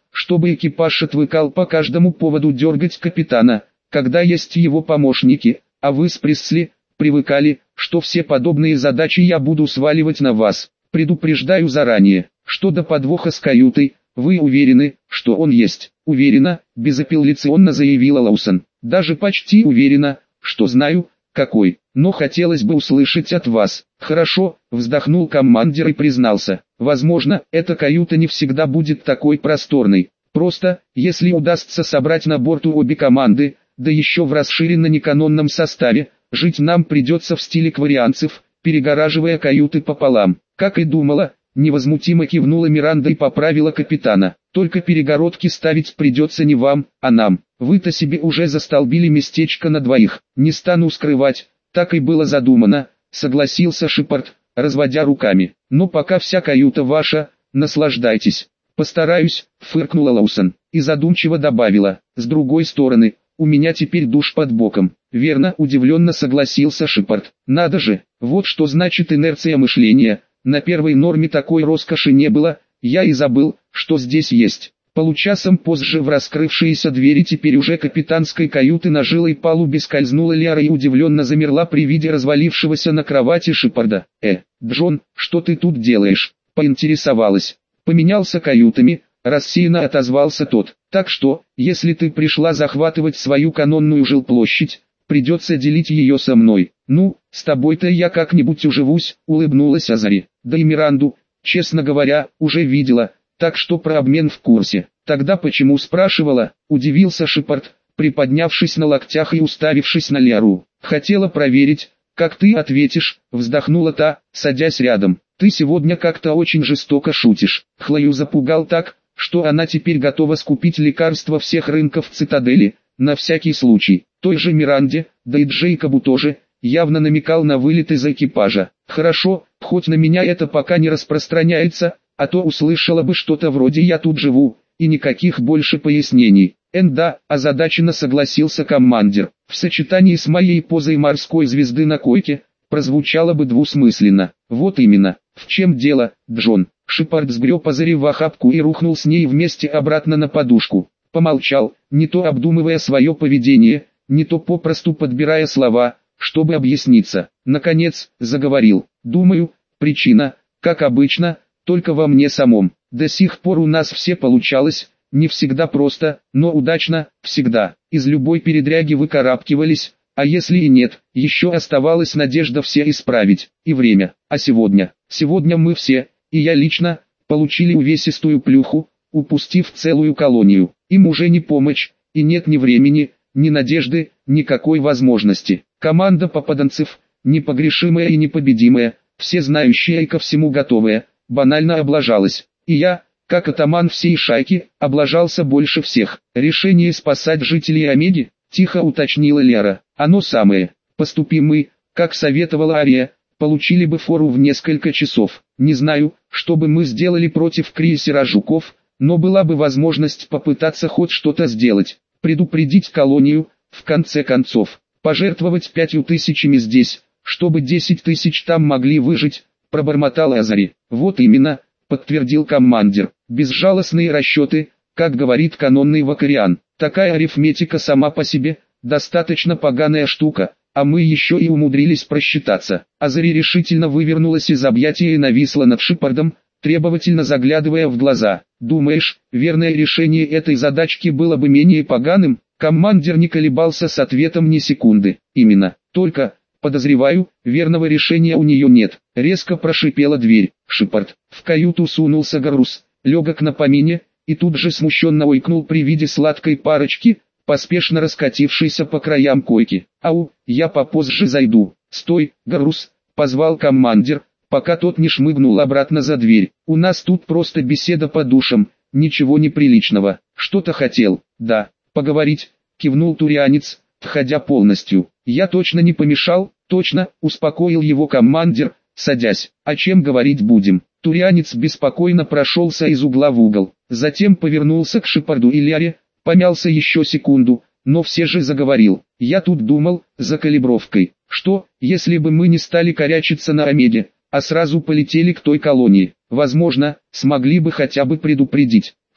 чтобы экипаж отвыкал по каждому поводу дергать капитана, когда есть его помощники, а вы с Пресли привыкали, что все подобные задачи я буду сваливать на вас. Предупреждаю заранее, что до подвоха с каютой, вы уверены, что он есть. Уверена, безапелляционно заявила Лоусон. Даже почти уверена, что знаю, какой, но хотелось бы услышать от вас. Хорошо, вздохнул командир и признался. Возможно, эта каюта не всегда будет такой просторной. Просто, если удастся собрать на борту обе команды, да еще в расширенно-неканонном составе, жить нам придется в стиле кварианцев, перегораживая каюты пополам. Как и думала, невозмутимо кивнула Миранда и поправила капитана. Только перегородки ставить придется не вам, а нам. Вы-то себе уже застолбили местечко на двоих. Не стану скрывать, так и было задумано, согласился Шепард, разводя руками. Но пока вся каюта ваша, наслаждайтесь. Постараюсь, фыркнула Лоусон, и задумчиво добавила. С другой стороны, у меня теперь душ под боком. Верно, удивленно согласился Шепард. Надо же, вот что значит инерция мышления. На первой норме такой роскоши не было, я и забыл, что здесь есть. Получасом позже в раскрывшиеся двери теперь уже капитанской каюты на жилой палубе скользнула Лиара и удивленно замерла при виде развалившегося на кровати Шепарда. «Э, Джон, что ты тут делаешь?» — поинтересовалась. «Поменялся каютами», — рассеянно отозвался тот. «Так что, если ты пришла захватывать свою канонную жилплощадь, придется делить ее со мной. Ну, с тобой-то я как-нибудь уживусь», — улыбнулась Азари. «Да и Миранду, честно говоря, уже видела, так что про обмен в курсе». «Тогда почему спрашивала?» — удивился Шепард, приподнявшись на локтях и уставившись на Лиару. «Хотела проверить, как ты ответишь», — вздохнула та, садясь рядом. «Ты сегодня как-то очень жестоко шутишь». Хлою запугал так, что она теперь готова скупить лекарства всех рынков цитадели, на всякий случай. Той же Миранде, да и Джейкобу тоже, явно намекал на вылет из экипажа. «Хорошо, хоть на меня это пока не распространяется, а то услышала бы что-то вроде «я тут живу», и никаких больше пояснений». «Энда», озадаченно согласился командир. В сочетании с моей позой морской звезды на койке, прозвучало бы двусмысленно. «Вот именно, в чем дело, Джон?» Шепард сгреб Азари в охапку и рухнул с ней вместе обратно на подушку. Помолчал, не то обдумывая свое поведение, не то попросту подбирая слова, чтобы объясниться. Наконец, заговорил. «Думаю, причина, как обычно, только во мне самом. До сих пор у нас все получалось, не всегда просто, но удачно, всегда. Из любой передряги выкарабкивались, а если и нет, еще оставалась надежда все исправить, и время. А сегодня, сегодня мы все, и я лично, получили увесистую плюху, упустив целую колонию. Им уже не помочь, и нет ни времени, ни надежды, никакой возможности. Команда попаданцев, непогрешимая и непобедимая, всезнающая и ко всему готовая, банально облажалась. И я, как атаман всей шайки, облажался больше всех. Решение спасать жителей Омеги, тихо уточнила Лера. Оно самое. Поступим мы, как советовала Ария, получили бы фору в несколько часов. Не знаю, что бы мы сделали против крейсера Жуков, но была бы возможность попытаться хоть что-то сделать. Предупредить колонию, в конце концов. Пожертвовать пятью тысячами здесь, чтобы десять тысяч там могли выжить, пробормотал Азари. Вот именно, подтвердил командир. Безжалостные расчеты, как говорит канонный Вакариан. Такая арифметика сама по себе, достаточно поганая штука, а мы еще и умудрились просчитаться. Азари решительно вывернулась из объятия и нависла над Шепардом, требовательно заглядывая в глаза. «Думаешь, верное решение этой задачки было бы менее поганым?» Командир не колебался с ответом ни секунды. «Именно, только, подозреваю, верного решения у нее нет». Резко прошипела дверь. Шепард. В каюту сунулся Гарус, легок на помине, и тут же смущенно ойкнул при виде сладкой парочки, поспешно раскатившейся по краям койки. «Ау, я попозже зайду». «Стой, Гарус», — позвал командир, пока тот не шмыгнул обратно за дверь. «У нас тут просто беседа по душам, ничего неприличного». «Что-то хотел?» «Да, поговорить», — кивнул турианец, входя полностью. «Я точно не помешал?» «Точно», — успокоил его командир, садясь. «О чем говорить будем?» Турианец беспокойно прошелся из угла в угол, затем повернулся к Шепарду и Ляре, помялся еще секунду, но все же заговорил. «Я тут думал, за калибровкой, что, если бы мы не стали корячиться на Омеге, а сразу полетели к той колонии, возможно, смогли бы хотя бы предупредить,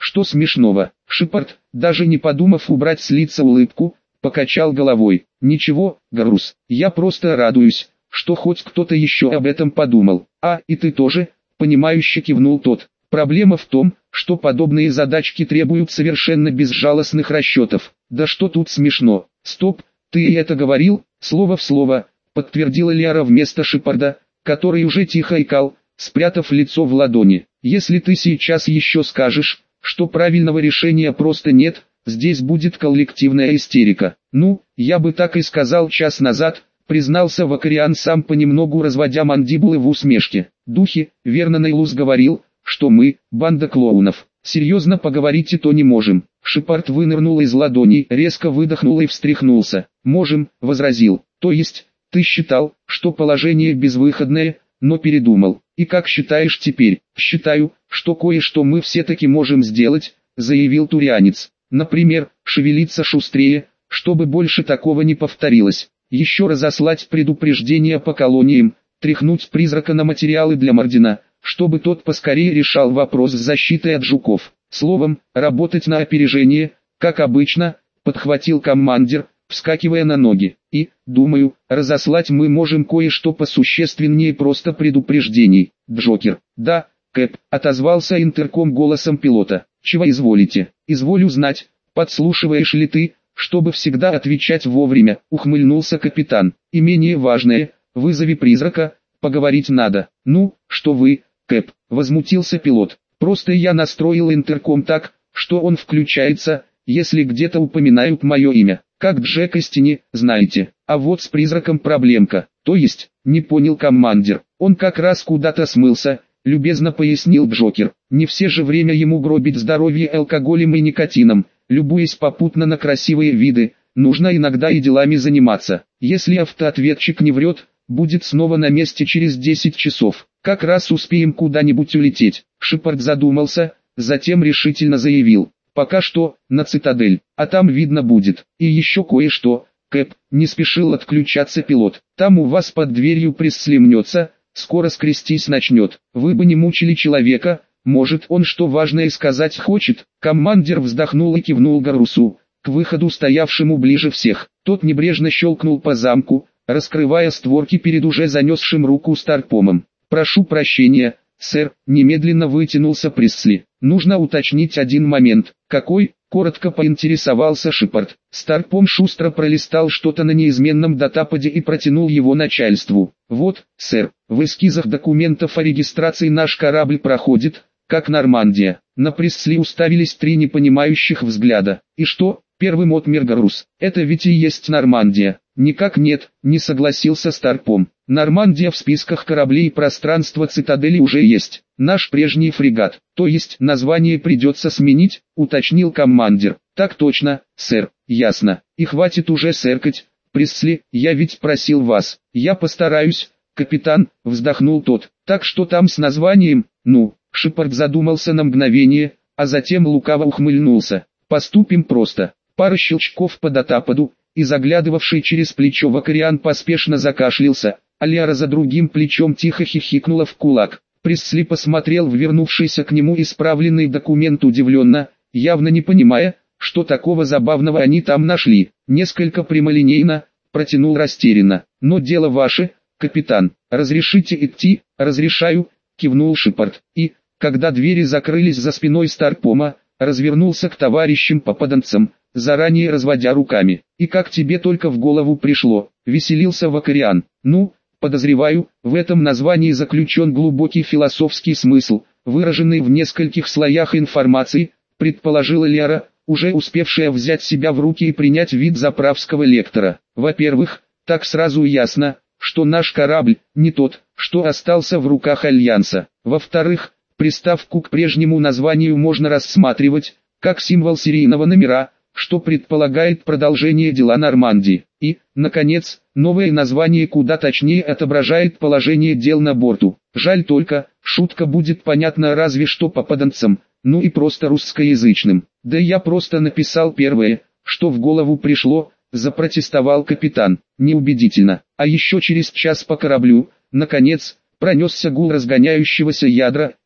Что смешного? Шепард, даже не подумав убрать с лица улыбку, покачал головой. Ничего, Гарус, я просто радуюсь, что хоть кто-то еще об этом подумал. А, и ты тоже, понимающе кивнул тот. Проблема в том, что подобные задачки требуют совершенно безжалостных расчетов. Да что тут смешно? Стоп, ты и это говорил, слово в слово, подтвердила Лиара вместо Шепарда, который уже тихо икал, спрятав лицо в ладони. Если ты сейчас еще скажешь, что правильного решения просто нет, здесь будет коллективная истерика. Ну, я бы так и сказал час назад, признался Вакариан, сам понемногу разводя мандибулы в усмешке. Духи, верно Нейлус говорил, что мы, банда клоунов. Серьезно поговорить и то не можем. Шепард вынырнул из ладоней, резко выдохнул и встряхнулся. Можем, возразил. То есть, ты считал, что положение безвыходное, но передумал. И как считаешь теперь? Считаю, что кое-что мы все-таки можем сделать, заявил турианец. Например, шевелиться шустрее, чтобы больше такого не повторилось. Еще разослать предупреждение по колониям, тряхнуть призрака на материалы для Мордина, чтобы тот поскорее решал вопрос с защитой от жуков. Словом, работать на опережение, как обычно, подхватил командир, вскакивая на ноги. И, думаю, разослать мы можем кое-что посущественнее просто предупреждений. Джокер. Да, Кэп, отозвался интерком голосом пилота. Чего изволите? Изволю знать, подслушиваешь ли ты, чтобы всегда отвечать вовремя, ухмыльнулся капитан. И менее важное, вызови призрака, поговорить надо. Ну, что вы, Кэп, возмутился пилот. Просто я настроил интерком так, что он включается, если где-то упоминают мое имя. Как Джек Истини, знаете. А вот с призраком проблемка. То есть, не понял командир. Он как раз куда-то смылся, любезно пояснил Джокер. Не все же время ему гробить здоровье алкоголем и никотином, любуясь попутно на красивые виды. Нужно иногда и делами заниматься. Если автоответчик не врет, будет снова на месте через десять часов. Как раз успеем куда-нибудь улететь. Шепард задумался, затем решительно заявил. Пока что, на цитадель, а там видно будет. И еще кое-что, Кэп, не спешил отключаться пилот. Там у вас под дверью Пресли мнется, скоро скрестись начнет. Вы бы не мучили человека, может он что важное сказать хочет. Командир вздохнул и кивнул Гарусу, к выходу стоявшему ближе всех. Тот небрежно щелкнул по замку, раскрывая створки перед уже занесшим руку Старпомом. «Прошу прощения, сэр», немедленно вытянулся Пресли. «Нужно уточнить один момент». «Какой?» — коротко поинтересовался Шепард. Старпом шустро пролистал что-то на неизменном датападе и протянул его начальству. «Вот, сэр, в эскизах документов о регистрации наш корабль проходит, как Нормандия». На Пресли уставились три непонимающих взгляда. «И что?» — первым отмер Гарус. «Это ведь и есть Нормандия». «Никак нет», — не согласился Старпом. «Нормандия в списках кораблей пространства цитадели уже есть. Наш прежний фрегат, то есть название придется сменить», — уточнил командир. «Так точно, сэр, ясно. И хватит уже сэркать, Пресли, я ведь просил вас». «Я постараюсь, капитан», — вздохнул тот. «Так что там с названием?» «Ну», — Шепард задумался на мгновение, а затем лукаво ухмыльнулся. «Поступим просто. Пара щелчков по датападу», и заглядывавший через плечо Вакариан поспешно закашлялся, а Лиара за другим плечом тихо хихикнула в кулак. Пресли посмотрел в вернувшийся к нему исправленный документ удивленно, явно не понимая, что такого забавного они там нашли. Несколько прямолинейно, протянул растерянно. «Но дело ваше, капитан. Разрешите идти?» «Разрешаю», кивнул Шепард. И, когда двери закрылись за спиной Старпома, развернулся к товарищам-попаданцам, заранее разводя руками. «И как тебе только в голову пришло?» — веселился Вакариан. «Ну, подозреваю, в этом названии заключен глубокий философский смысл, выраженный в нескольких слоях информации», — предположила Лиара, уже успевшая взять себя в руки и принять вид заправского лектора. «Во-первых, так сразу ясно, что наш корабль не тот, что остался в руках Альянса. Во-вторых, приставку к прежнему названию можно рассматривать как символ серийного номера, что предполагает продолжение дела Нормандии. И, наконец, новое название куда точнее отображает положение дел на борту. Жаль только, шутка будет понятна разве что попаданцам, ну и просто русскоязычным. Да я просто написал первое, что в голову пришло, запротестовал капитан. Неубедительно. А еще через час по кораблю, наконец, пронесся гул разгоняющегося ядра, и,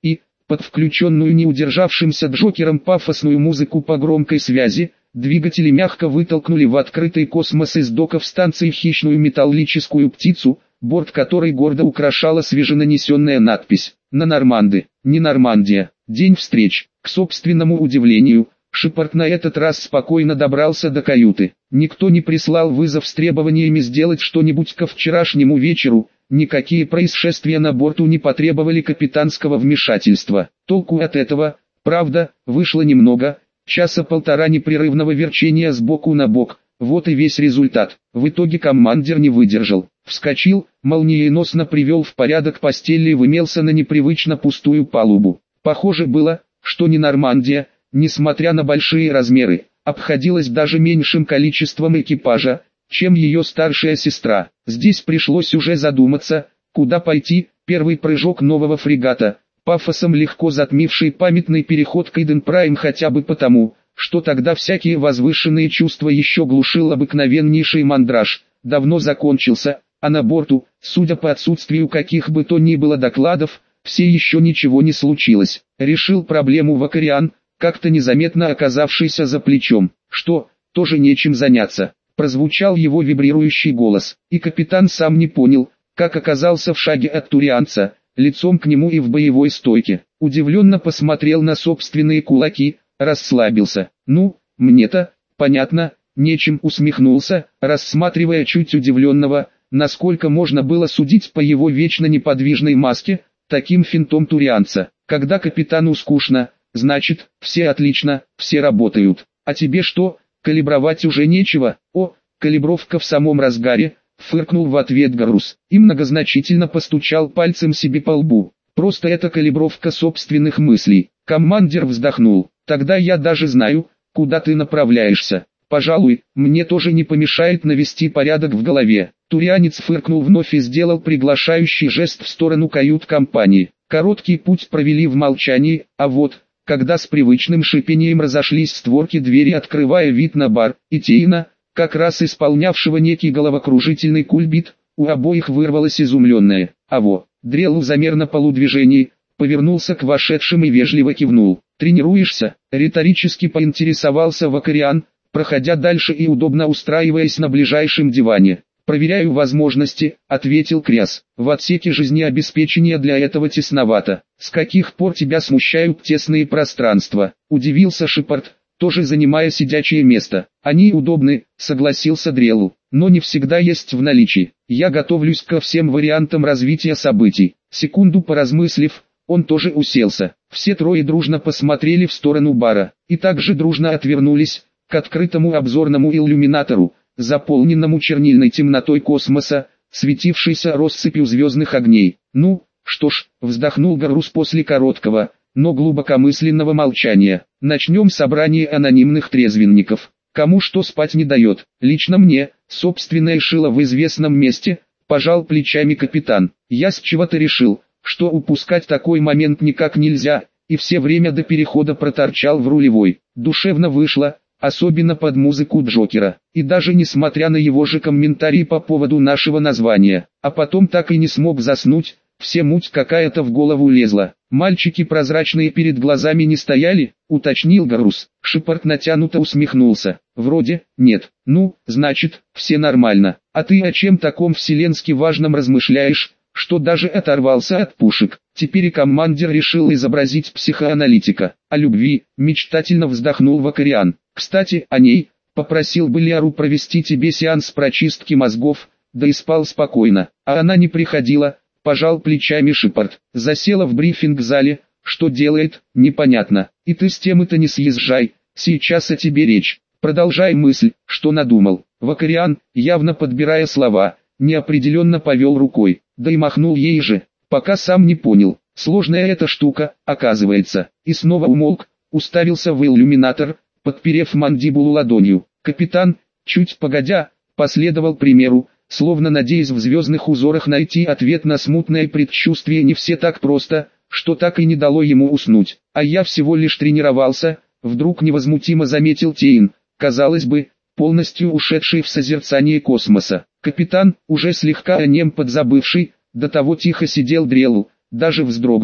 под включенную не удержавшимся Джокером пафосную музыку по громкой связи, двигатели мягко вытолкнули в открытый космос из доков станции хищную металлическую птицу, борт которой гордо украшала свеженанесенная надпись «На Норманды, не Нормандия, день встреч». К собственному удивлению, Шепард на этот раз спокойно добрался до каюты. Никто не прислал вызов с требованиями сделать что-нибудь ко вчерашнему вечеру, никакие происшествия на борту не потребовали капитанского вмешательства. Толку от этого, правда, вышло немного, часа полтора непрерывного верчения с боку на бок, вот и весь результат. В итоге командир не выдержал, вскочил, молниеносно привел в порядок постель и вымелся на непривычно пустую палубу. Похоже было, что не Нормандия, несмотря на большие размеры, обходилась даже меньшим количеством экипажа, чем ее старшая сестра. Здесь пришлось уже задуматься, куда пойти. Первый прыжок нового фрегата, пафосом легко затмивший памятный переход к Иден Прайм хотя бы потому, что тогда всякие возвышенные чувства еще глушил обыкновеннейший мандраж, давно закончился, а на борту, судя по отсутствию каких бы то ни было докладов, все еще ничего не случилось. Решил проблему Вакариан, как-то незаметно оказавшийся за плечом. Что, тоже нечем заняться? Прозвучал его вибрирующий голос, и капитан сам не понял, как оказался в шаге от турианца, лицом к нему и в боевой стойке. Удивленно посмотрел на собственные кулаки, расслабился. Ну, мне-то, понятно, нечем, усмехнулся, рассматривая чуть удивленного, насколько можно было судить по его вечно неподвижной маске, таким финтом турианца. Когда капитану скучно, значит, все отлично, все работают. А тебе что, калибровать уже нечего? О, калибровка в самом разгаре, фыркнул в ответ Гарус, и многозначительно постучал пальцем себе по лбу. Просто это калибровка собственных мыслей. Командир вздохнул. Тогда я даже знаю, куда ты направляешься. Пожалуй, мне тоже не помешает навести порядок в голове. Турианец фыркнул вновь и сделал приглашающий жест в сторону кают-компании. Короткий путь провели в молчании, а вот, когда с привычным шипением разошлись створки двери, открывая вид на бар, и Тейна, как раз исполнявшего некий головокружительный кульбит, у обоих вырвалось изумленное «Аво!». Дрелу замер на полудвижении, повернулся к вошедшим и вежливо кивнул. «Тренируешься?» — риторически поинтересовался Вакариан, проходя дальше и удобно устраиваясь на ближайшем диване. «Проверяю возможности», — ответил Кряс. «В отсеке жизнеобеспечения для этого тесновато. С каких пор тебя смущают тесные пространства?» — удивился Шепард, тоже занимая сидячее место. «Они удобны», — согласился Дрелу, — «но не всегда есть в наличии. Я готовлюсь ко всем вариантам развития событий». Секунду поразмыслив, он тоже уселся. Все трое дружно посмотрели в сторону бара, и также дружно отвернулись к открытому обзорному иллюминатору, заполненному чернильной темнотой космоса, светившейся россыпью звездных огней. «Ну, что ж», — вздохнул Гарус после короткого, но глубокомысленного молчания. «Начнем собрание анонимных трезвенников. Кому что спать не дает. Лично мне, собственное шило в известном месте», — пожал плечами капитан. «Я с чего-то решил, что упускать такой момент никак нельзя, и все время до перехода проторчал в рулевой. Душевно вышло, особенно под музыку Джокера, и даже несмотря на его же комментарии по поводу нашего названия, а потом так и не смог заснуть, все муть какая-то в голову лезла. Мальчики прозрачные перед глазами не стояли?» — уточнил Гарус. Шепард натянуто усмехнулся. «Вроде, нет. Ну, значит, все нормально. А ты о чем таком вселенски важном размышляешь, что даже оторвался от пушек?» Теперь и командир решил изобразить психоаналитика. «О любви», — мечтательно вздохнул Вакариан. «Кстати, о ней, попросил бы Лиару провести тебе сеанс прочистки мозгов, да и спал спокойно, а она не приходила», — пожал плечами Шепард. «Засела в брифинг-зале, что делает, непонятно, и ты с темы-то не съезжай, сейчас о тебе речь. Продолжай мысль, что надумал». Вакариан, явно подбирая слова, неопределенно повел рукой, да и махнул ей же, пока сам не понял. Сложная эта штука, оказывается, и снова умолк, уставился в иллюминатор, подперев мандибулу ладонью. Капитан, чуть погодя, последовал примеру, словно надеясь в звездных узорах найти ответ на смутное предчувствие. Не все так просто, что так и не дало ему уснуть. «А я всего лишь тренировался», — вдруг невозмутимо заметил Тейн, казалось бы, полностью ушедший в созерцание космоса. Капитан, уже слегка о нем подзабывший, до того тихо сидел Дрелу, даже вздрогнул.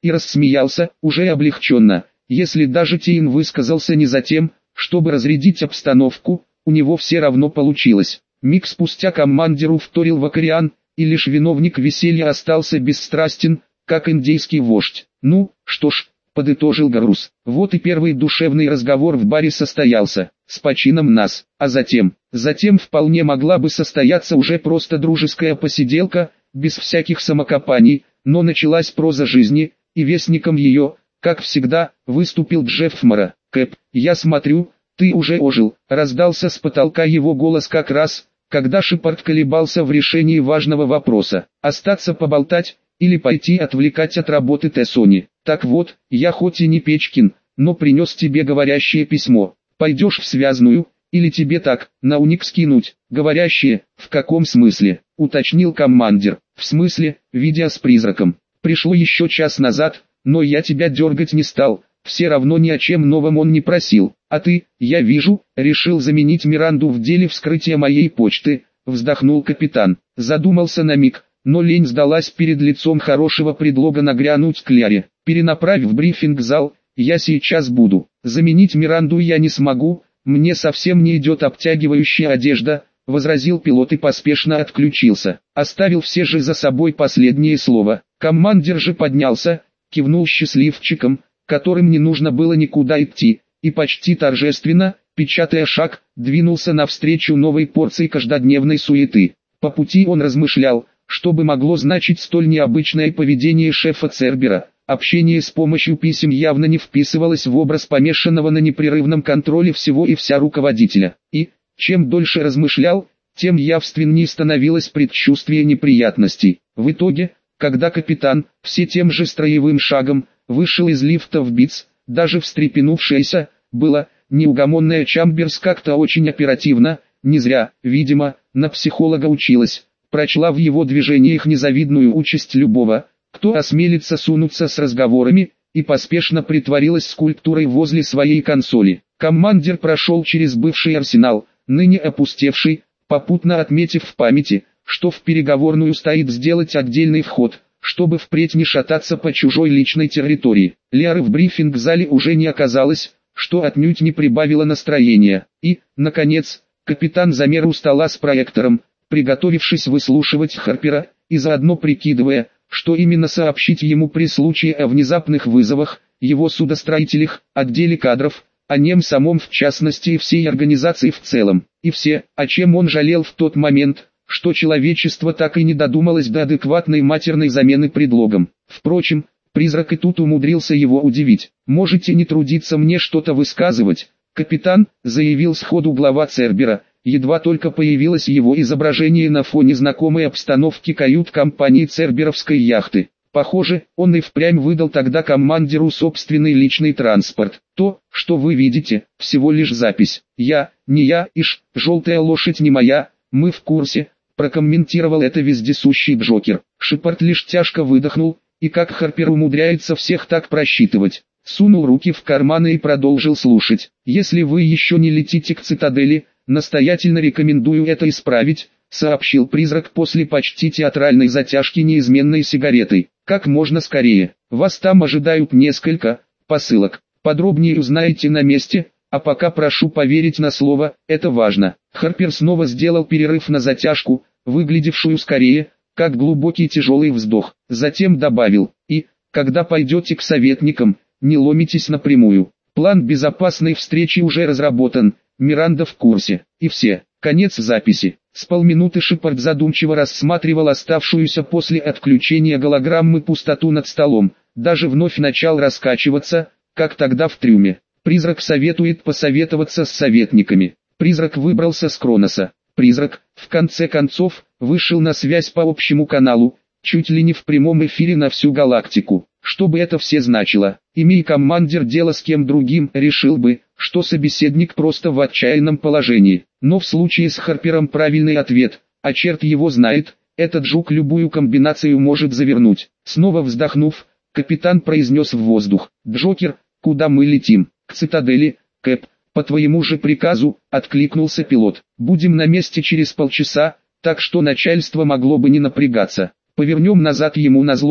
и рассмеялся, уже облегченно. Если даже Тейн высказался не за тем, чтобы разрядить обстановку, у него все равно получилось. Миг спустя командиру вторил Вакариан, и лишь виновник веселья остался бесстрастен, как индейский вождь. «Ну, что ж», — подытожил Гарус, — «вот и первый душевный разговор в баре состоялся, с почином нас, а затем, затем вполне могла бы состояться уже просто дружеская посиделка, без всяких самокопаний, но началась проза жизни, и вестником ее, как всегда, выступил Джефф Мора. «Кэп, я смотрю, ты уже ожил», — раздался с потолка его голос как раз, когда Шепард колебался в решении важного вопроса, остаться поболтать, или пойти отвлекать от работы Тессони. «Так вот, я хоть и не Печкин, но принес тебе говорящее письмо. Пойдешь в связную, или тебе так, на уник скинуть?» «Говорящее, в каком смысле?» — уточнил командир. «В смысле, видео с призраком. Пришло еще час назад, но я тебя дергать не стал, все равно ни о чем новом он не просил. А ты, я вижу, решил заменить Миранду в деле вскрытия моей почты», — вздохнул капитан. Задумался на миг, но лень сдалась перед лицом хорошего предлога нагрянуть к Кляре. «Перенаправь в брифинг-зал, я сейчас буду. Заменить Миранду я не смогу, мне совсем не идет обтягивающая одежда», — возразил пилот и поспешно отключился. Оставил все же за собой последнее слово. Командир же поднялся, кивнул счастливчиком, которым не нужно было никуда идти, и почти торжественно, печатая шаг, двинулся навстречу новой порции каждодневной суеты. По пути он размышлял, что бы могло значить столь необычное поведение шефа Цербера. Общение с помощью писем явно не вписывалось в образ помешанного на непрерывном контроле всего и вся руководителя. И, чем дольше размышлял, тем явственнее становилось предчувствие неприятностей. В итоге, когда капитан, все тем же строевым шагом, вышел из лифта в БИЦ, даже встрепенувшаяся, была, неугомонная Чамберс как-то очень оперативно, не зря, видимо, на психолога училась, прочла в его движениях незавидную участь любого, кто осмелится сунуться с разговорами, и поспешно притворилась скульптурой возле своей консоли. Командир прошел через бывший арсенал, ныне опустевший, попутно отметив в памяти, что в переговорную стоит сделать отдельный вход, чтобы впредь не шататься по чужой личной территории. Ляры в брифинг-зале уже не оказалось, что отнюдь не прибавило настроения. И, наконец, капитан замер у стола с проектором, приготовившись выслушивать Харпера, и заодно прикидывая, что именно сообщить ему при случае о внезапных вызовах, его судостроителях, отделе кадров, о нем самом в частности и всей организации в целом. И все, о чем он жалел в тот момент, что человечество так и не додумалось до адекватной матерной замены предлогом. Впрочем, призрак и тут умудрился его удивить. «Можете не трудиться мне что-то высказывать, капитан», — заявил сходу глава Цербера. Едва только появилось его изображение на фоне знакомой обстановки кают-компании церберовской яхты. Похоже, он и впрямь выдал тогда командиру собственный личный транспорт. «То, что вы видите, всего лишь запись. Я, не я, ишь, желтая лошадь не моя, мы в курсе», — прокомментировал это вездесущий Джокер. Шепард лишь тяжко выдохнул, и как Харпер умудряется всех так просчитывать. Сунул руки в карманы и продолжил слушать. «Если вы еще не летите к цитадели, настоятельно рекомендую это исправить», — сообщил призрак после почти театральной затяжки неизменной сигаретой. «Как можно скорее. Вас там ожидают несколько посылок. Подробнее узнаете на месте, а пока прошу поверить на слово, это важно». Харпер снова сделал перерыв на затяжку, выглядевшую скорее, как глубокий тяжелый вздох. Затем добавил: «И, когда пойдете к советникам, не ломитесь напрямую. План безопасной встречи уже разработан, Миранда в курсе, и все». Конец записи. С полминуты Шепард задумчиво рассматривал оставшуюся после отключения голограммы пустоту над столом, даже вновь начал раскачиваться, как тогда в трюме. Призрак советует посоветоваться с советниками. Призрак выбрался с Кроноса. Призрак, в конце концов, вышел на связь по общему каналу, чуть ли не в прямом эфире на всю галактику. Что бы это все значило? Имей командир дело с кем другим, решил бы, что собеседник просто в отчаянном положении. Но в случае с Харпером правильный ответ, а черт его знает, этот жук любую комбинацию может завернуть. Снова вздохнув, капитан произнес в воздух: «Джокер, куда мы летим?» «К цитадели, Кэп, по твоему же приказу», — откликнулся пилот. «Будем на месте через полчаса, так что начальство могло бы не напрягаться. Повернем назад ему назло»,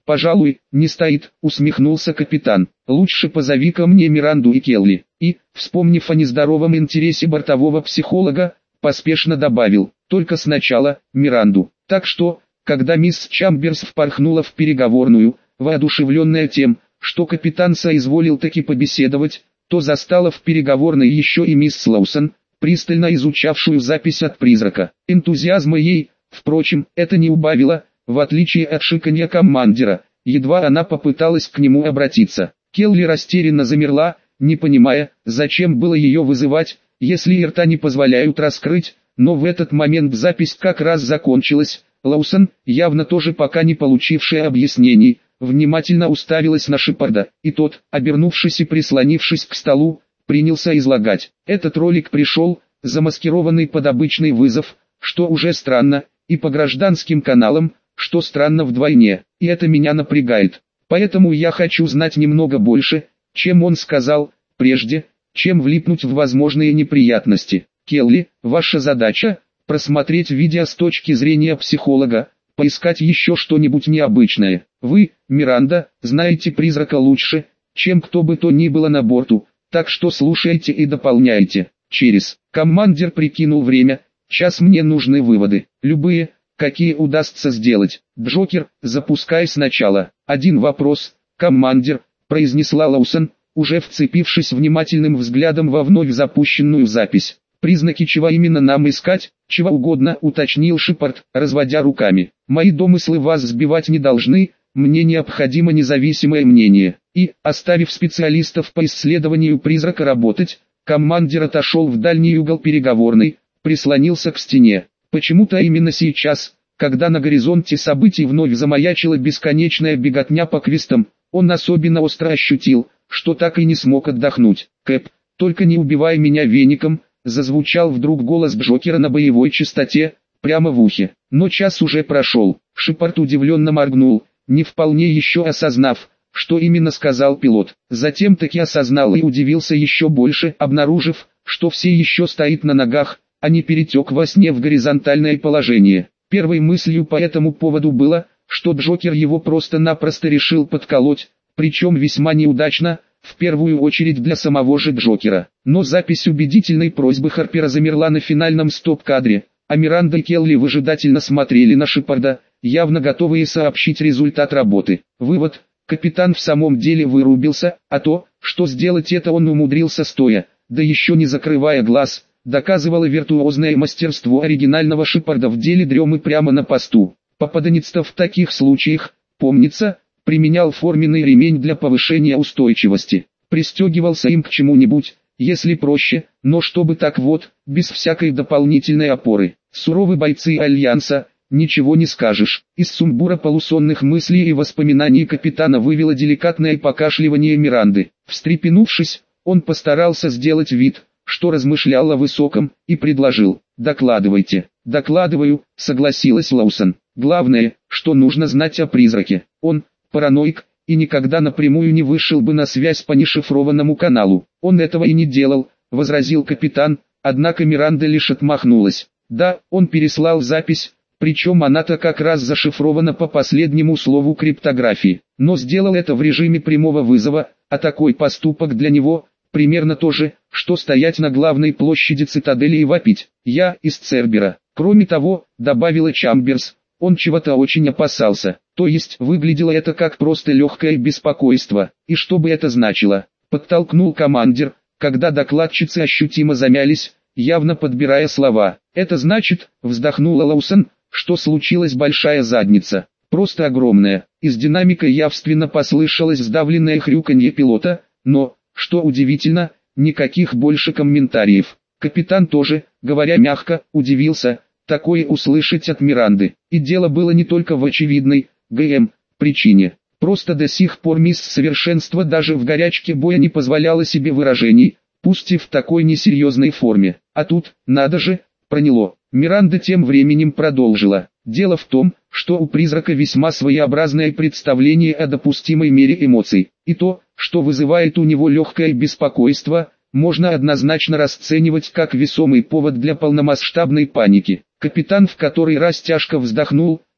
«Пожалуй, не стоит», — усмехнулся капитан. «Лучше позови ко мне Миранду и Келли». И, вспомнив о нездоровом интересе бортового психолога, поспешно добавил: «Только сначала Миранду». Так что, когда мисс Чамберс впорхнула в переговорную, воодушевленная тем, что капитан соизволил таки побеседовать, то застала в переговорной еще и мисс Слоусон, пристально изучавшую запись от призрака. Энтузиазма ей, впрочем, это не убавило, в отличие от шиканья командира, едва она попыталась к нему обратиться. Келли растерянно замерла, не понимая, зачем было ее вызывать, если и рта не позволяют раскрыть, но в этот момент запись как раз закончилась. Лоусон, явно тоже пока не получившая объяснений, внимательно уставилась на Шепарда, и тот, обернувшись и прислонившись к столу, принялся излагать. Этот ролик пришел, замаскированный под обычный вызов, что уже странно, и по гражданским каналам, что странно вдвойне, и это меня напрягает. Поэтому я хочу знать немного больше, чем он сказал, прежде, чем влипнуть в возможные неприятности. Келли, ваша задача – просмотреть видео с точки зрения психолога, поискать еще что-нибудь необычное. Вы, Миранда, знаете призрака лучше, чем кто бы то ни было на борту, так что слушайте и дополняйте. Через. Командир прикинул время, час мне нужны выводы, любые, какие удастся сделать. Джокер, запускай сначала. Один вопрос, командир, произнесла Лоусон, уже вцепившись внимательным взглядом во вновь запущенную запись. Признаки чего именно нам искать, чего угодно, уточнил Шепард, разводя руками. Мои домыслы вас сбивать не должны, мне необходимо независимое мнение. И, оставив специалистов по исследованию призрака работать, командир отошел в дальний угол переговорной, прислонился к стене. Почему-то именно сейчас, когда на горизонте событий вновь замаячила бесконечная беготня по квестам, он особенно остро ощутил, что так и не смог отдохнуть. «Кэп, только не убивай меня веником», зазвучал вдруг голос Джокера на боевой частоте, прямо в ухе. Но час уже прошел. Шепард удивленно моргнул, не вполне еще осознав, что именно сказал пилот. Затем таки осознал и удивился еще больше, обнаружив, что все еще стоит на ногах, а не перетек во сне в горизонтальное положение. Первой мыслью по этому поводу было, что Джокер его просто-напросто решил подколоть, причем весьма неудачно, в первую очередь для самого же Джокера. Но запись убедительной просьбы Харпера замерла на финальном стоп-кадре, а Миранда и Келли выжидательно смотрели на Шепарда, явно готовые сообщить результат работы. Вывод: капитан в самом деле вырубился, а то, что сделать это он умудрился стоя, да еще не закрывая глаз, доказывало виртуозное мастерство оригинального Шепарда в деле дремы прямо на посту. Попаданец-то в таких случаях, помнится, применял форменный ремень для повышения устойчивости. Пристегивался им к чему-нибудь, если проще, но чтобы так вот, без всякой дополнительной опоры. Суровые бойцы Альянса, ничего не скажешь. Из сумбура полусонных мыслей и воспоминаний капитана вывело деликатное покашливание Миранды. Встрепенувшись, он постарался сделать вид, что размышлял о высоком, и предложил: «Докладывайте». «Докладываю», — согласилась Лоусон. «Главное, что нужно знать о призраке. Он параноик, и никогда напрямую не вышел бы на связь по нешифрованному каналу. Он этого и не делал», — возразил капитан, однако Миранда лишь отмахнулась. «Да, он переслал запись, причем она-то как раз зашифрована по последнему слову криптографии, но сделал это в режиме прямого вызова, а такой поступок для него — примерно то же, что стоять на главной площади цитадели и вопить: «Я из Цербера». Кроме того, добавила Чамберс, он чего-то очень опасался, то есть выглядело это как просто легкое беспокойство. И что бы это значило? Подтолкнул командир, когда докладчицы ощутимо замялись, явно подбирая слова. «Это значит», вздохнула Лоусон, «что случилась большая задница. Просто огромная». Из динамика явственно послышалось сдавленное хрюканье пилота, но, что удивительно, никаких больше комментариев. Капитан тоже, говоря мягко, удивился такое услышать от Миранды. И дело было не только в очевидной, ГМ, причине. Просто до сих пор мисс Совершенство даже в горячке боя не позволяла себе выражений, пусть и в такой несерьезной форме. А тут, надо же, проняло. Миранда тем временем продолжила. Дело в том, что у призрака весьма своеобразное представление о допустимой мере эмоций. И то, что вызывает у него легкое беспокойство, можно однозначно расценивать как весомый повод для полномасштабной паники. Капитан в который раз тяжко вздохнул,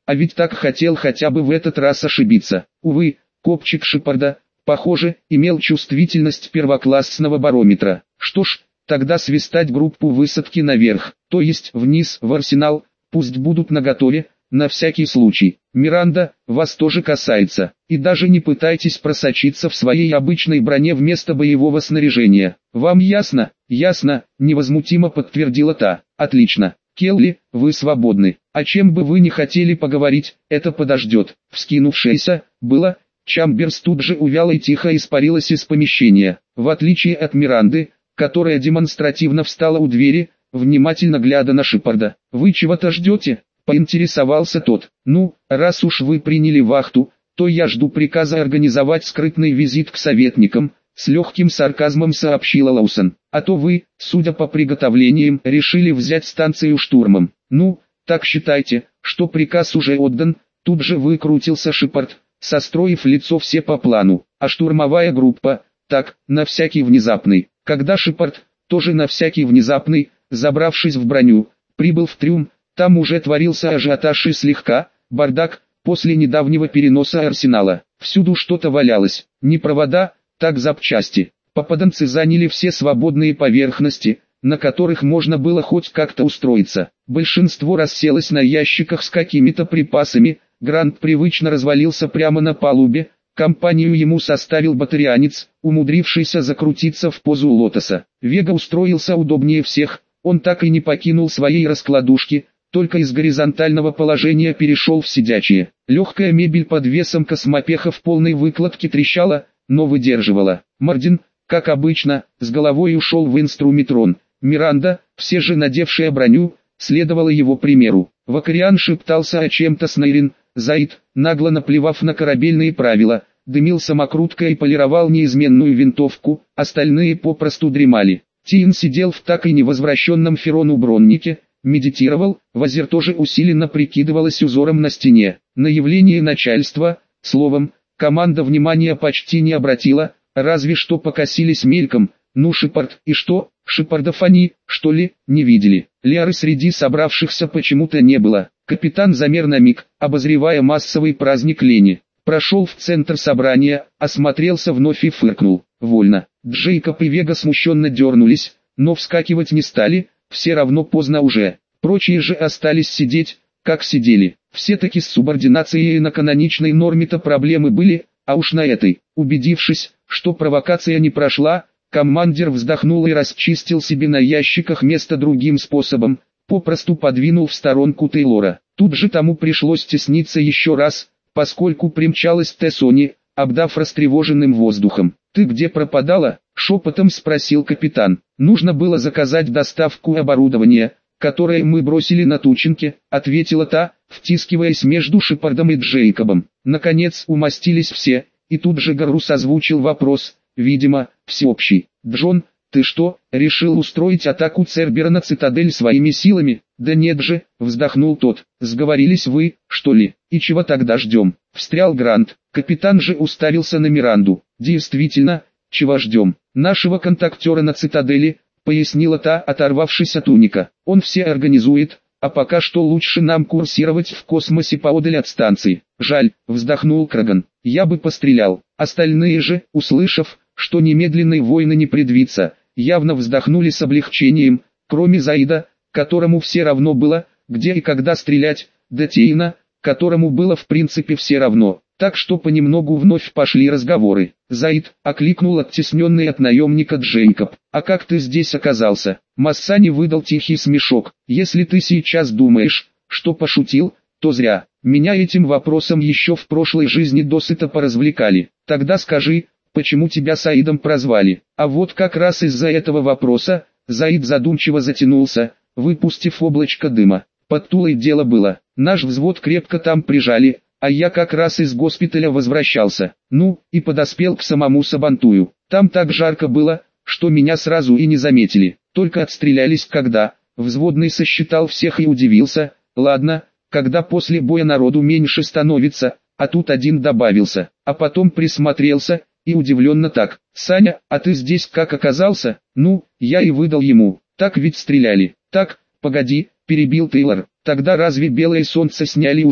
а ведь так хотел хотя бы в этот раз ошибиться. Увы, копчик Шепарда, похоже, имел чувствительность первоклассного барометра. Что ж, тогда свистать группу высадки наверх, то есть вниз в арсенал, пусть будут наготове, на всякий случай. Миранда, вас тоже касается, и даже не пытайтесь просочиться в своей обычной броне вместо боевого снаряжения. Вам ясно? Ясно, невозмутимо подтвердила та. Отлично. Келли, вы свободны. О чем бы вы ни хотели поговорить, это подождет. Вскинувшаяся, было, Чамберс тут же увяла и тихо испарилась из помещения. В отличие от Миранды, которая демонстративно встала у двери, внимательно глядя на Шепарда. «Вы чего-то ждете?» — поинтересовался тот. «Ну, раз уж вы приняли вахту, то я жду приказа организовать скрытный визит к советникам», — с легким сарказмом сообщила Лоусон. «А то вы, судя по приготовлениям, решили взять станцию штурмом. Ну, так считайте, что приказ уже отдан», — тут же выкрутился Шепард, состроив лицо все по плану. «А штурмовая группа, так, на всякий внезапный». Когда Шепард, тоже на всякий внезапный, забравшись в броню, прибыл в трюм, там уже творился ажиотаж и слегка бардак после недавнего переноса арсенала. Всюду что-то валялось, не провода, так запчасти. Попаданцы заняли все свободные поверхности, на которых можно было хоть как-то устроиться. Большинство расселось на ящиках с какими-то припасами, Грант привычно развалился прямо на палубе. Компанию ему составил батарианец, умудрившийся закрутиться в позу лотоса. Вега устроился удобнее всех, он так и не покинул своей раскладушки, только из горизонтального положения перешел в сидячее. Легкая мебель под весом космопеха в полной выкладке трещала, но выдерживала. Мардин, как обычно, с головой ушел в инструмитрон. Миранда, все же надевшая броню, следовала его примеру. Вакариан шептался о чем-то с Найрин. Заид, нагло наплевав на корабельные правила, дымил самокруткой и полировал неизменную винтовку, остальные попросту дремали. Тиин сидел в так и невозвращенном Ферону броннике, медитировал, Вазир тоже усиленно прикидывалась узором на стене. На явление начальства, словом, команда внимания почти не обратила, разве что покосились мельком. Ну Шепард, и что, Шепардов они, что ли, не видели? Ляры среди собравшихся почему-то не было. Капитан замер на миг, обозревая массовый праздник лени. Прошел в центр собрания, осмотрелся вновь и фыркнул. Вольно. Джейкоб и Вега смущенно дернулись, но вскакивать не стали, все равно поздно уже. Прочие же остались сидеть, как сидели. Все-таки с субординацией на каноничной норме-то проблемы были, а уж на этой, убедившись, что провокация не прошла, командир вздохнул и расчистил себе на ящиках место другим способом, попросту подвинул в сторонку Тейлора. Тут же тому пришлось тесниться еще раз, поскольку примчалась Тессони, обдав растревоженным воздухом. «Ты где пропадала?» — шепотом спросил капитан. «Нужно было заказать доставку оборудования, которое мы бросили на Тучинке», — ответила та, втискиваясь между Шепардом и Джейкобом. Наконец умостились все, и тут же Гаррус озвучил вопрос, видимо, всеобщий. «Джон, ты что, решил устроить атаку Цербера на цитадель своими силами?» «Да нет же», — вздохнул тот. «Сговорились вы, что ли? И чего тогда ждем?» Встрял Грант. Капитан же уставился на Миранду. «Действительно, чего ждем? Нашего контактера на цитадели», — пояснила та, оторвавшись от Уника. «Он все организует, а пока что лучше нам курсировать в космосе поодаль от станции». «Жаль», — вздохнул Краган. «Я бы пострелял». Остальные же, услышав, что немедленной войны не предвидится, явно вздохнули с облегчением, кроме Заида, которому все равно было, где и когда стрелять, да Тиина, которому было в принципе все равно. Так что понемногу вновь пошли разговоры. «Заид», — окликнул оттесненный от наемника Джейкоб. «А как ты здесь оказался?» Массани выдал тихий смешок. «Если ты сейчас думаешь, что пошутил, то зря. Меня этим вопросом еще в прошлой жизни досыта поразвлекали. Тогда скажи, почему тебя Саидом прозвали?» А вот как раз из-за этого вопроса, Заид задумчиво затянулся, выпустив облачко дыма. Под Тулой дело было. Наш взвод крепко там прижали, а я как раз из госпиталя возвращался. Ну, и подоспел к самому Сабантую. Там так жарко было, что меня сразу и не заметили. Только отстрелялись когда. Взводный сосчитал всех и удивился. Ладно, когда после боя народу меньше становится, а тут один добавился. А потом присмотрелся, и удивленно так. «Саня, а ты здесь как оказался?» «Ну, я и выдал ему. Так ведь стреляли». «Так, погоди», — перебил Тейлор. «Тогда разве белое солнце сняли уже?»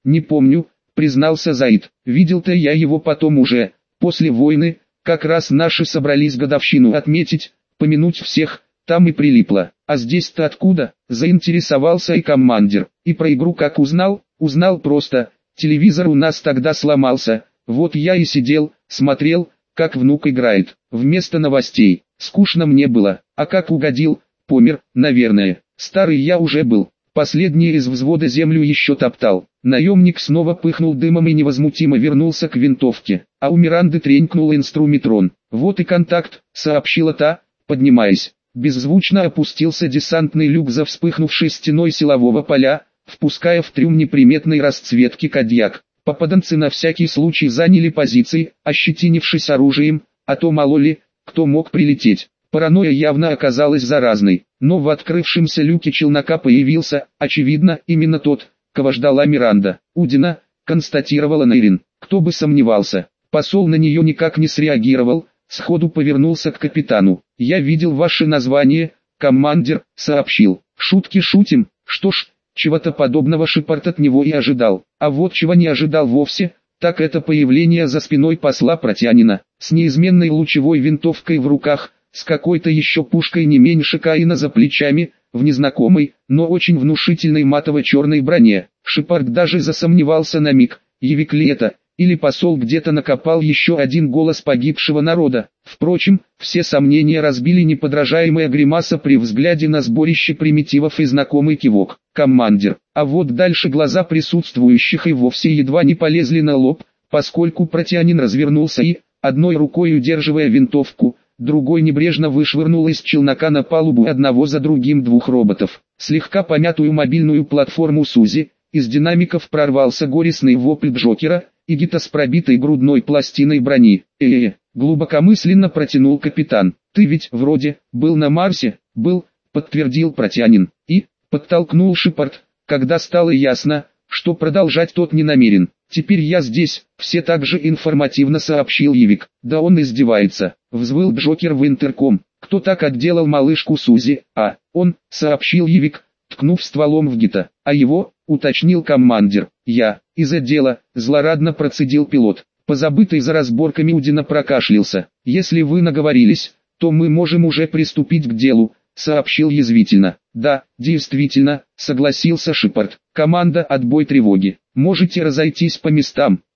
Не помню, признался Заид. Видел-то я его потом уже, после войны, как раз наши собрались годовщину отметить, помянуть всех, там и прилипло. А здесь-то откуда? Заинтересовался и командир. И про игру как узнал? Узнал просто. Телевизор у нас тогда сломался. Вот я и сидел, смотрел, как внук играет. Вместо новостей. Скучно мне было. А как угодил? Помер, наверное. Старый я уже был. Последний из взвода землю еще топтал. Наемник снова пыхнул дымом и невозмутимо вернулся к винтовке. А у Миранды тренькнул инструментрон. Вот и контакт, сообщила та, поднимаясь. Беззвучно опустился десантный люк за вспыхнувшей стеной силового поля, впуская в трюм неприметной расцветки кадьяк. Попаданцы на всякий случай заняли позиции, ощетинившись оружием, а то мало ли, кто мог прилететь. Паранойя явно оказалась заразной, но в открывшемся люке челнока появился, очевидно, именно тот, кого ждала Миранда. «Удина», констатировала Нейрин. Кто бы сомневался. Посол на нее никак не среагировал, сходу повернулся к капитану. «Я видел ваше название, командир», сообщил. «Шутки шутим, что ж, чего-то подобного Шепард от него и ожидал. А вот чего не ожидал вовсе, так это появление за спиной посла Протянина, с неизменной лучевой винтовкой в руках, с какой-то еще пушкой не меньше Каина за плечами, в незнакомой, но очень внушительной матово-черной броне. Шепард даже засомневался на миг, явик ли это, или посол где-то накопал еще один голос погибшего народа. Впрочем, все сомнения разбили неподражаемая гримаса при взгляде на сборище примитивов и знакомый кивок. «Командир». А вот дальше глаза присутствующих и вовсе едва не полезли на лоб, поскольку Протянин развернулся и, одной рукой удерживая винтовку, другой небрежно вышвырнул из челнока на палубу одного за другим двух роботов. Слегка помятую мобильную платформу Сузи, из динамиков прорвался горестный вопль Джокера, Игита с пробитой грудной пластиной брони. «Э-э-э», глубокомысленно протянул капитан. «Ты ведь, вроде, был на Марсе?» «Был», подтвердил Протянин. И, подтолкнул Шепард, когда стало ясно, что продолжать тот не намерен. «Теперь я здесь», все так же информативно сообщил Явик. «Да он издевается», взвыл Джокер в интерком. «Кто так отделал малышку Сузи?» «А, он», сообщил Явик, ткнув стволом в Гита. «А его?» уточнил командир. «Я, из отдела», злорадно процедил пилот. Позабытый за разборками Удина прокашлялся. «Если вы наговорились, то мы можем уже приступить к делу», сообщил язвительно. «Да, действительно», согласился Шепард. «Команда, отбой тревоги. Можете разойтись по местам».